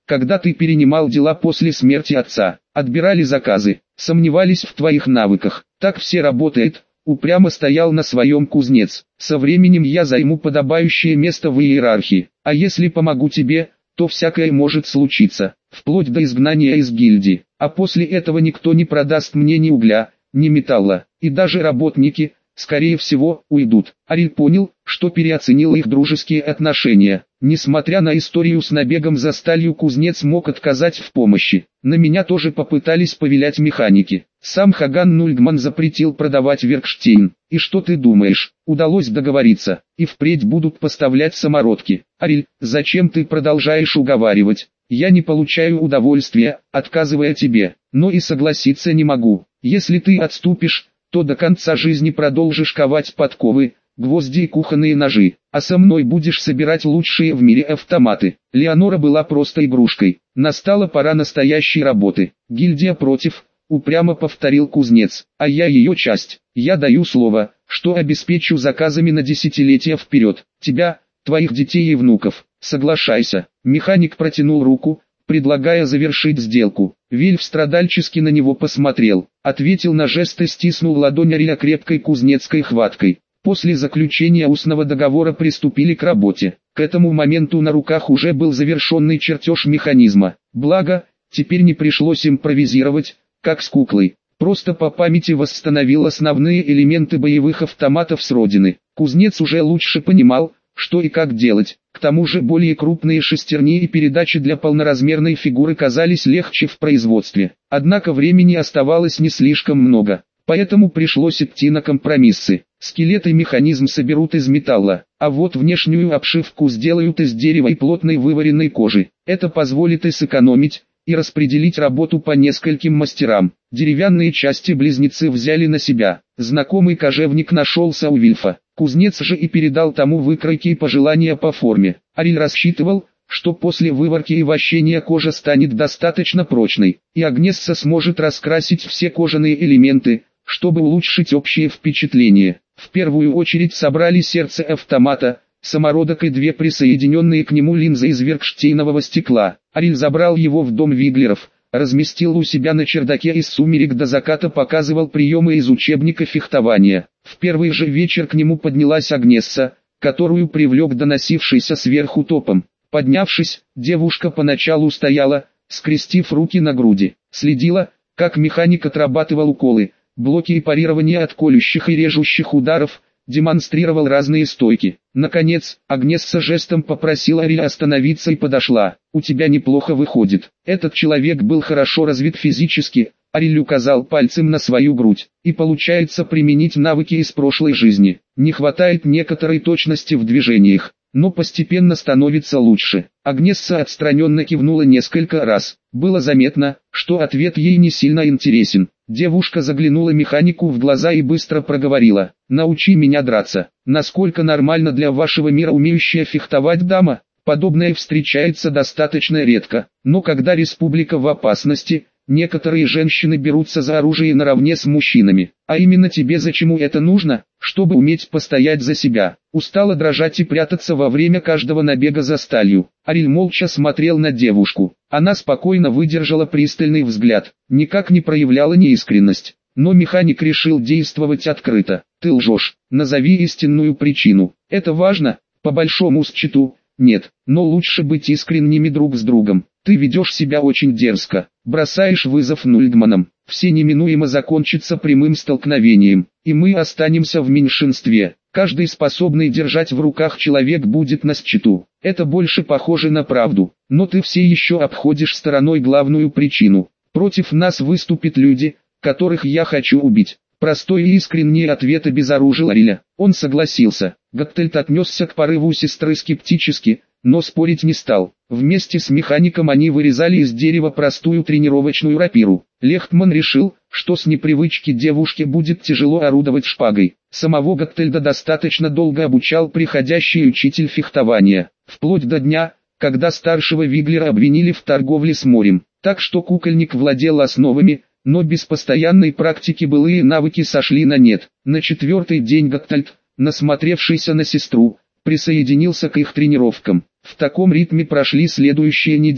когда ты перенимал дела после смерти отца, отбирали заказы, сомневались в твоих навыках. Так все работает, упрямо стоял на своем кузнец. Со временем я займу подобающее место в иерархии, а если помогу тебе, то всякое может случиться, вплоть до изгнания из гильдии, а после этого никто не продаст мне ни угля, ни металла, и даже работники, скорее всего, уйдут. Ариль понял, что переоценил их дружеские отношения. Несмотря на историю с набегом за сталью, кузнец мог отказать в помощи. На меня тоже попытались повелять механики. Сам Хаган Нульгман запретил продавать Веркштейн. И что ты думаешь, удалось договориться, и впредь будут поставлять самородки. Ариль, зачем ты продолжаешь уговаривать? Я не получаю удовольствия, отказывая тебе, но и согласиться не могу. Если ты отступишь, то до конца жизни продолжишь ковать подковы, гвозди и кухонные ножи, а со мной будешь собирать лучшие в мире автоматы. Леонора была просто игрушкой. Настала пора настоящей работы. Гильдия против, упрямо повторил кузнец, а я ее часть. Я даю слово, что обеспечу заказами на десятилетия вперед. Тебя, твоих детей и внуков. Соглашайся. Механик протянул руку, предлагая завершить сделку. Вильф страдальчески на него посмотрел, ответил на жест и стиснул ладонь Ариля крепкой кузнецкой хваткой. После заключения устного договора приступили к работе. К этому моменту на руках уже был завершенный чертеж механизма. Благо, теперь не пришлось импровизировать, как с куклой. Просто по памяти восстановил основные элементы боевых автоматов с родины. Кузнец уже лучше понимал, что и как делать. К тому же более крупные шестерни и передачи для полноразмерной фигуры казались легче в производстве. Однако времени оставалось не слишком много, поэтому пришлось идти на компромиссы. Скелет и механизм соберут из металла, а вот внешнюю обшивку сделают из дерева и плотной вываренной кожи. Это позволит и сэкономить, и распределить работу по нескольким мастерам. Деревянные части близнецы взяли на себя. Знакомый кожевник нашелся у Вильфа. Кузнец же и передал тому выкройки и пожелания по форме. Ариль рассчитывал, что после выварки и вощения кожа станет достаточно прочной, и Агнесса сможет раскрасить все кожаные элементы, чтобы улучшить общее впечатление. В первую очередь собрали сердце автомата, самородок и две присоединенные к нему линзы из веркштейнового стекла. Ариль забрал его в дом Виглеров, разместил у себя на чердаке и с сумерек до заката показывал приемы из учебника фехтования. В первый же вечер к нему поднялась Агнесса, которую привлек доносившийся сверху топом. Поднявшись, девушка поначалу стояла, скрестив руки на груди, следила, как механик отрабатывал уколы, блоки и парирование от колющих и режущих ударов, демонстрировал разные стойки. Наконец, Агнесса жестом попросила Ариля остановиться и подошла. «У тебя неплохо выходит». Этот человек был хорошо развит физически, Ариль указал пальцем на свою грудь. И получается применить навыки из прошлой жизни. Не хватает некоторой точности в движениях, но постепенно становится лучше. Агнесса отстраненно кивнула несколько раз. Было заметно, что ответ ей не сильно интересен. Девушка заглянула механику в глаза и быстро проговорила: «Научи меня драться. Насколько нормально для вашего мира умеющая фехтовать дама? Подобное встречается достаточно редко, но когда республика в опасности, некоторые женщины берутся за оружие наравне с мужчинами. А именно тебе зачем это нужно? Чтобы уметь постоять за себя, устало дрожать и прятаться во время каждого набега за сталью». Ариль молча смотрел на девушку. Она спокойно выдержала пристальный взгляд, никак не проявляла неискренность. Но механик решил действовать открыто. «Ты лжешь, назови истинную причину. Это важно, по большому счету, нет, но лучше быть искренними друг с другом. Ты ведешь себя очень дерзко, бросаешь вызов Нульгманам. Все неминуемо закончится прямым столкновением, и мы останемся в меньшинстве. Каждый способный держать в руках человек будет на счету. Это больше похоже на правду, но ты все еще обходишь стороной главную причину. Против нас выступят люди, которых я хочу убить». Простой и искренний ответ обезоружил Ариля. Он согласился. Готтельд отнесся к порыву сестры скептически, но спорить не стал. Вместе с механиком они вырезали из дерева простую тренировочную рапиру. Лехтман решил, что с непривычки девушке будет тяжело орудовать шпагой. Самого Готтельда достаточно долго обучал приходящий учитель фехтования, вплоть до дня, когда старшего Виглера обвинили в торговле с морем. Так что кукольник владел основами, но без постоянной практики былые навыки сошли на нет. На четвертый день Готтельд, насмотревшийся на сестру, присоединился к их тренировкам. В таком ритме прошли следующие недели.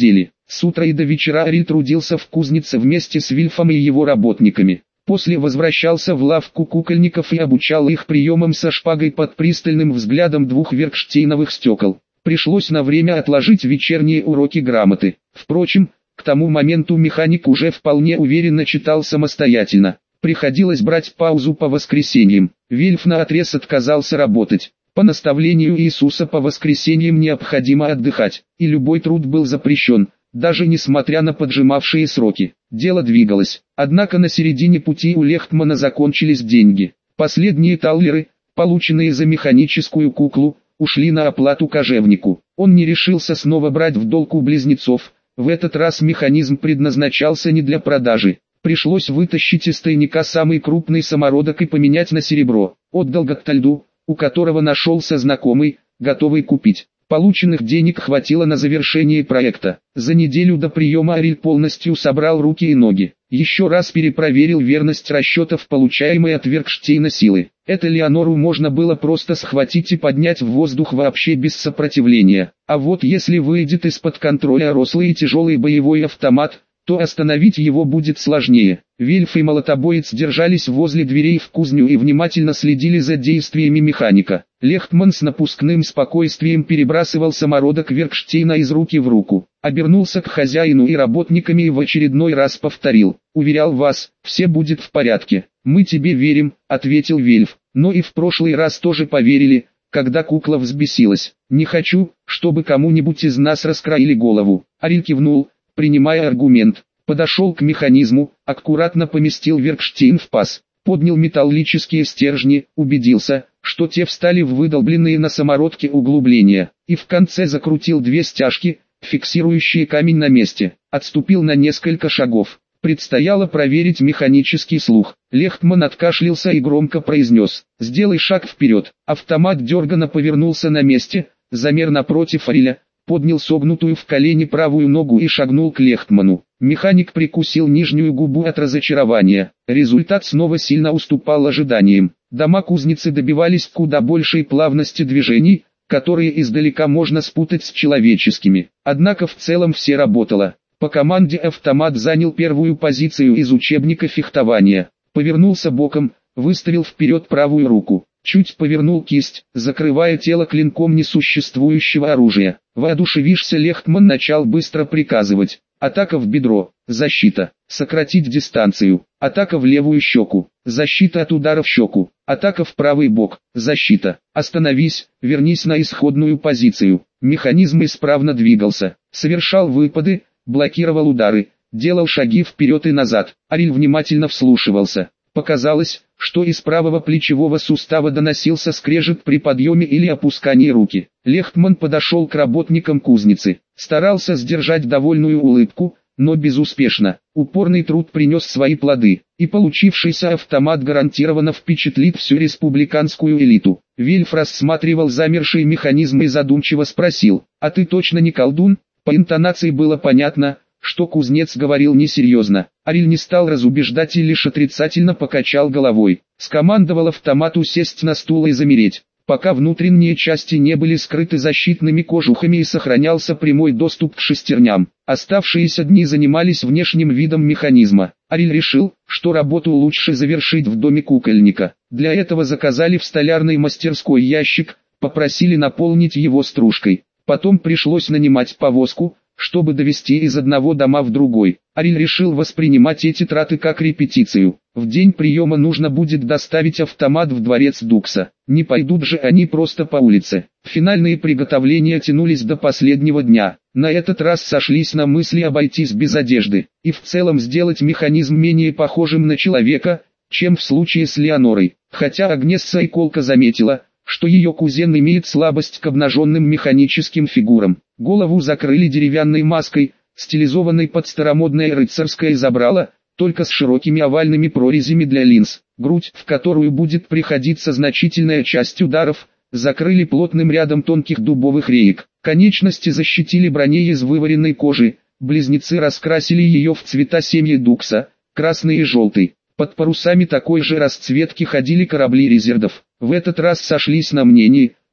С утра и до вечера Ариль трудился в кузнице вместе с Вильфом и его работниками. После возвращался в лавку кукольников и обучал их приемам со шпагой под пристальным взглядом двух веркштейновых стекол. Пришлось на время отложить вечерние уроки грамоты. Впрочем, к тому моменту механик уже вполне уверенно читал самостоятельно. Приходилось брать паузу по воскресеньям. Вильф наотрез отказался работать. По наставлению Иисуса по воскресеньям необходимо отдыхать, и любой труд был запрещен, даже несмотря на поджимавшие сроки. Дело двигалось. Однако на середине пути у Лехтмана закончились деньги. Последние таллеры, полученные за механическую куклу, ушли на оплату кожевнику. Он не решился снова брать в долг у близнецов. В этот раз механизм предназначался не для продажи. Пришлось вытащить из тайника самый крупный самородок и поменять на серебро. Отдал Готтальду, у которого нашелся знакомый, готовый купить. Полученных денег хватило на завершение проекта. За неделю до приема Ариль полностью собрал руки и ноги. Еще раз перепроверил верность расчетов получаемой от Веркштейна силы. Это Леонору можно было просто схватить и поднять в воздух вообще без сопротивления. А вот если выйдет из-под контроля рослый и тяжелый боевой автомат, то остановить его будет сложнее. Вильф и молотобоец держались возле дверей в кузню и внимательно следили за действиями механика. Лехтман с напускным спокойствием перебрасывал самородок Веркштейна из руки в руку. Обернулся к хозяину и работникам и в очередной раз повторил: «Уверял вас, все будет в порядке». «Мы тебе верим», — ответил Вильф. «Но и в прошлый раз тоже поверили, когда кукла взбесилась. Не хочу, чтобы кому-нибудь из нас раскроили голову». Ариль кивнул, принимая аргумент. Подошел к механизму, аккуратно поместил Веркштейн в паз, поднял металлические стержни, убедился, что те встали в выдолбленные на самородке углубления, и в конце закрутил две стяжки, фиксирующие камень на месте. Отступил на несколько шагов. Предстояло проверить механический слух. Лехтман откашлялся и громко произнес: «Сделай шаг вперед». Автомат дерганно повернулся на месте, замер напротив Ариля, поднял согнутую в колени правую ногу и шагнул к Лехтману. Механик прикусил нижнюю губу от разочарования. Результат снова сильно уступал ожиданиям. Дома кузницы добивались куда большей плавности движений, которые издалека можно спутать с человеческими. Однако в целом все работало. По команде автомат занял первую позицию из учебника фехтования. Повернулся боком, выставил вперед правую руку. Чуть повернул кисть, закрывая тело клинком несуществующего оружия. Воодушевившись, Лехтман начал быстро приказывать: атака в бедро, защита, сократить дистанцию, атака в левую щеку, защита от удара в щеку, атака в правый бок, защита, остановись, вернись на исходную позицию. Механизм исправно двигался, совершал выпады, блокировал удары, делал шаги вперед и назад. Ариль внимательно вслушивался. Показалось, что из правого плечевого сустава доносился скрежет при подъеме или опускании руки. Лехтман подошел к работникам кузницы, старался сдержать довольную улыбку, но безуспешно. Упорный труд принес свои плоды, и получившийся автомат гарантированно впечатлит всю республиканскую элиту. Вильф рассматривал замерший механизм и задумчиво спросил: «А ты точно не колдун?» По интонации было понятно, что кузнец говорил несерьезно. Ариль не стал разубеждать и лишь отрицательно покачал головой. Скомандовал автомату сесть на стул и замереть, пока внутренние части не были скрыты защитными кожухами и сохранялся прямой доступ к шестерням. Оставшиеся дни занимались внешним видом механизма. Ариль решил, что работу лучше завершить в доме кукольника. Для этого заказали в столярной мастерской ящик, попросили наполнить его стружкой. Потом пришлось нанимать повозку, чтобы довести из одного дома в другой. Ариль решил воспринимать эти траты как репетицию. В день приема нужно будет доставить автомат в дворец Дукса. Не пойдут же они просто по улице. Финальные приготовления тянулись до последнего дня. На этот раз сошлись на мысли обойтись без одежды, и в целом сделать механизм менее похожим на человека, чем в случае с Леонорой. Хотя Агнесса Иколка заметила, что ее кузен имеет слабость к обнаженным механическим фигурам. Голову закрыли деревянной маской, стилизованной под старомодное рыцарское забрало, только с широкими овальными прорезями для линз. Грудь, в которую будет приходиться значительная часть ударов, закрыли плотным рядом тонких дубовых реек. Конечности защитили броней из вываренной кожи. Близнецы раскрасили ее в цвета семьи Дукса, красный и желтый. Под парусами такой же расцветки ходили корабли резервов. В этот раз сошлись на мнении,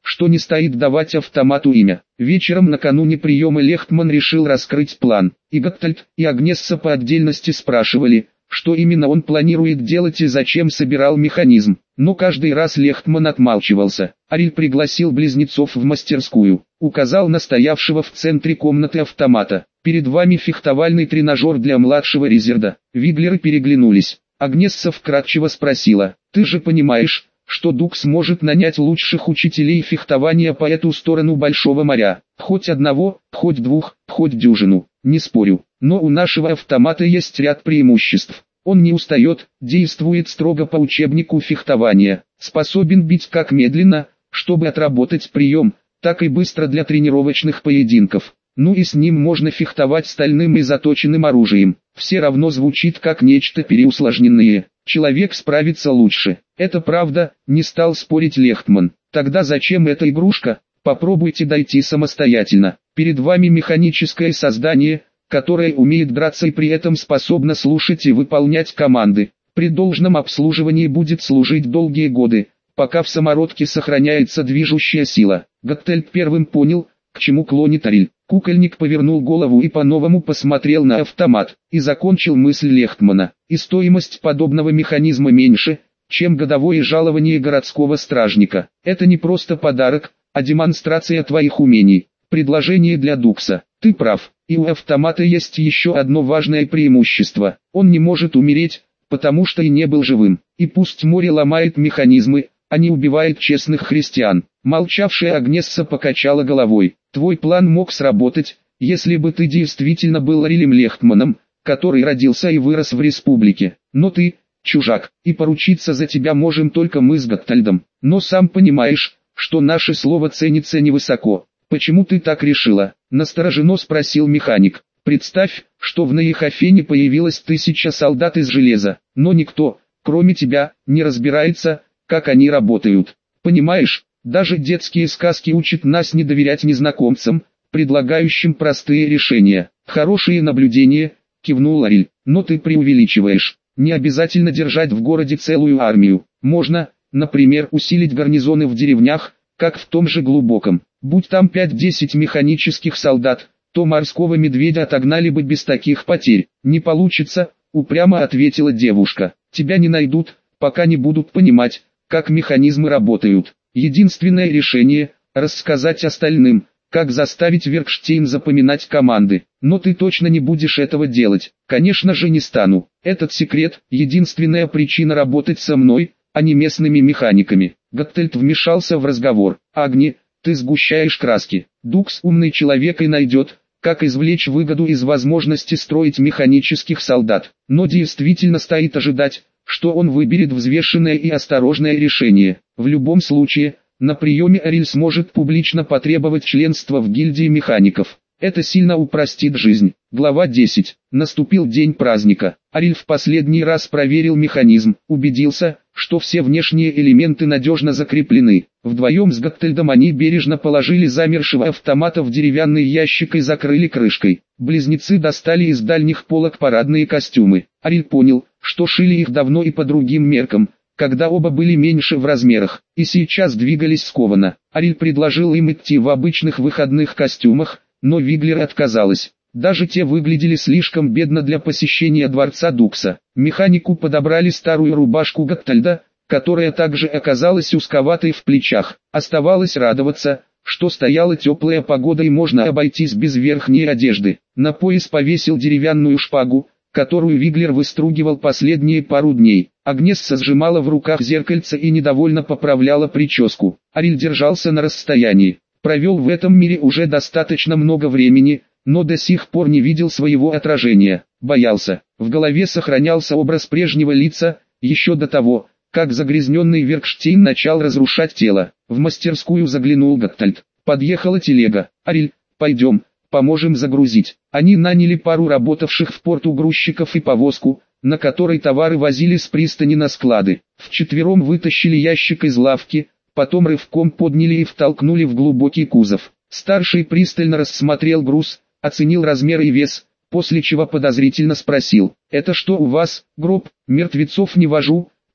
что не стоит давать автомату имя. Вечером накануне приема Лехтман решил раскрыть план. И Готтальд, и Агнесса по отдельности спрашивали, что именно он планирует делать и зачем собирал механизм. Но каждый раз Лехтман отмалчивался. Ариль пригласил близнецов в мастерскую, указал на стоявшего в центре комнаты автомата. «Перед вами фехтовальный тренажер для младшего резерва». Виглеры переглянулись. Агнесса вкратчиво спросила: «Ты же понимаешь, что Дукс может нанять лучших учителей фехтования по эту сторону Большого моря? Хоть одного, хоть двух, хоть дюжину, не спорю. Но у нашего автомата есть ряд преимуществ. Он не устает, действует строго по учебнику фехтования, способен бить как медленно, чтобы отработать прием, так и быстро для тренировочных поединков. Ну и с ним можно фехтовать стальным и заточенным оружием. Все равно звучит как нечто переусложненное. Человек справится лучше». «Это правда», — не стал спорить Лехтман. «Тогда зачем эта игрушка? Попробуйте дойти самостоятельно. Перед вами механическое создание, которое умеет драться и при этом способно слушать и выполнять команды. При должном обслуживании будет служить долгие годы, пока в самородке сохраняется движущая сила». Готтальд первым понял, к чему клонит Ариль. Кукольник повернул голову и по-новому посмотрел на автомат, и закончил мысль Лехтмана. «И стоимость подобного механизма меньше, чем годовое жалование городского стражника. Это не просто подарок, а демонстрация твоих умений. Предложение для Дукса. Ты прав, и у автомата есть еще одно важное преимущество. Он не может умереть, потому что и не был живым. И пусть море ломает механизмы, а не убивает честных христиан». Молчавшая Агнесса покачала головой. «Твой план мог сработать, если бы ты действительно был Арилем Лехтманом, который родился и вырос в республике. Но ты чужак, и поручиться за тебя можем только мы с Готтальдом. Но сам понимаешь, что наше слово ценится невысоко». «Почему ты так решила?» — настороженно спросил механик. «Представь, что в Нейхофене появилось 1000 солдат из железа, но никто, кроме тебя, не разбирается, как они работают. Понимаешь, даже детские сказки учат нас не доверять незнакомцам, предлагающим простые решения». «Хорошие наблюдения», — кивнул Ариль, — «но ты преувеличиваешь. Не обязательно держать в городе целую армию. Можно, например, усилить гарнизоны в деревнях, как в том же Глубоком. Будь там 5-10 механических солдат, то морского медведя отогнали бы без таких потерь». «Не получится», — упрямо ответила девушка. «Тебя не найдут, пока не будут понимать, как механизмы работают. Единственное решение — рассказать остальным, как заставить Веркштейн запоминать команды. Но ты точно не будешь этого делать». «Конечно же не стану. Этот секрет — единственная причина работать со мной, а не местными механиками». Готтальд вмешался в разговор. «Агни, ты сгущаешь краски. Дукс умный человек и найдет, как извлечь выгоду из возможности строить механических солдат. Но действительно стоит ожидать, что он выберет взвешенное и осторожное решение. В любом случае, на приеме Ариль сможет публично потребовать членства в гильдии механиков. Это сильно упростит жизнь». Глава 10. Наступил день праздника. Ариль в последний раз проверил механизм, убедился, что все внешние элементы надежно закреплены. Вдвоем с Готтальдом они бережно положили замершего автомата в деревянный ящик и закрыли крышкой. Близнецы достали из дальних полок парадные костюмы. Ариль понял, что шили их давно и по другим меркам, когда оба были меньше в размерах, и сейчас двигались скованно. Ариль предложил им идти в обычных выходных костюмах, но Виглер отказалась. Даже те выглядели слишком бедно для посещения дворца Дукса. Механику подобрали старую рубашку Готтальда, которая также оказалась узковатой в плечах. Оставалось радоваться, что стояла теплая погода и можно обойтись без верхней одежды. На пояс повесил деревянную шпагу, которую Виглер выстругивал последние пару дней. Агнесса сжимала в руках зеркальце и недовольно поправляла прическу. Ариль держался на расстоянии. Провел в этом мире уже достаточно много времени, но до сих пор не видел своего отражения. Боялся. В голове сохранялся образ прежнего лица, еще до того, как загрязненный Веркштейн начал разрушать тело. В мастерскую заглянул Готтальд. Подъехала телега. «Ариль, пойдем, поможем загрузить». Они наняли пару работавших в порту грузчиков и повозку, на которой товары возили с пристани на склады. Вчетвером вытащили ящик из лавки, потом рывком подняли и втолкнули в глубокий кузов. Старший пристально рассмотрел груз, оценил размер и вес, после чего подозрительно спросил: «Это что у вас, гроб?» «Мертвецов не вожу», —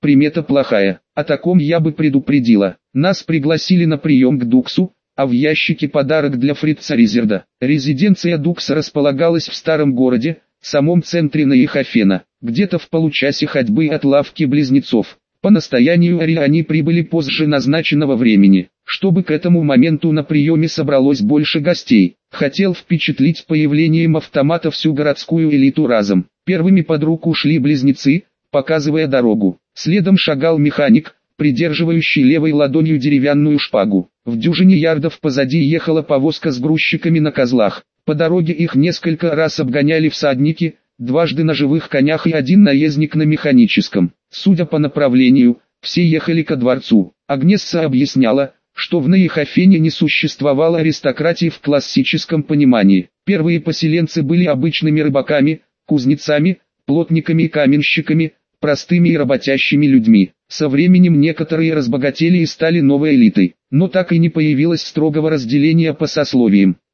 примета плохая. О таком я бы предупредила. Нас пригласили на прием к Дуксу, а в ящике подарок для Фрица Ризерда. Резиденция Дукса располагалась в старом городе, самом центре Нейхофена, где-то в получасе ходьбы от лавки близнецов. По настоянию Ари они прибыли позже назначенного времени, чтобы к этому моменту на приеме собралось больше гостей. Хотел впечатлить появлением автомата всю городскую элиту разом. Первыми под руку шли близнецы, показывая дорогу. Следом шагал механик, придерживающий левой ладонью деревянную шпагу. В дюжине ярдов позади ехала повозка с грузчиками на козлах. По дороге их несколько раз обгоняли всадники, дважды на живых конях и один наездник на механическом. Судя по направлению, все ехали ко дворцу. Агнесса объясняла, что в Нейхофене не существовало аристократии в классическом понимании. Первые поселенцы были обычными рыбаками, кузнецами, плотниками и каменщиками, простыми и работящими людьми. Со временем некоторые разбогатели и стали новой элитой, но так и не появилось строгого разделения по сословиям.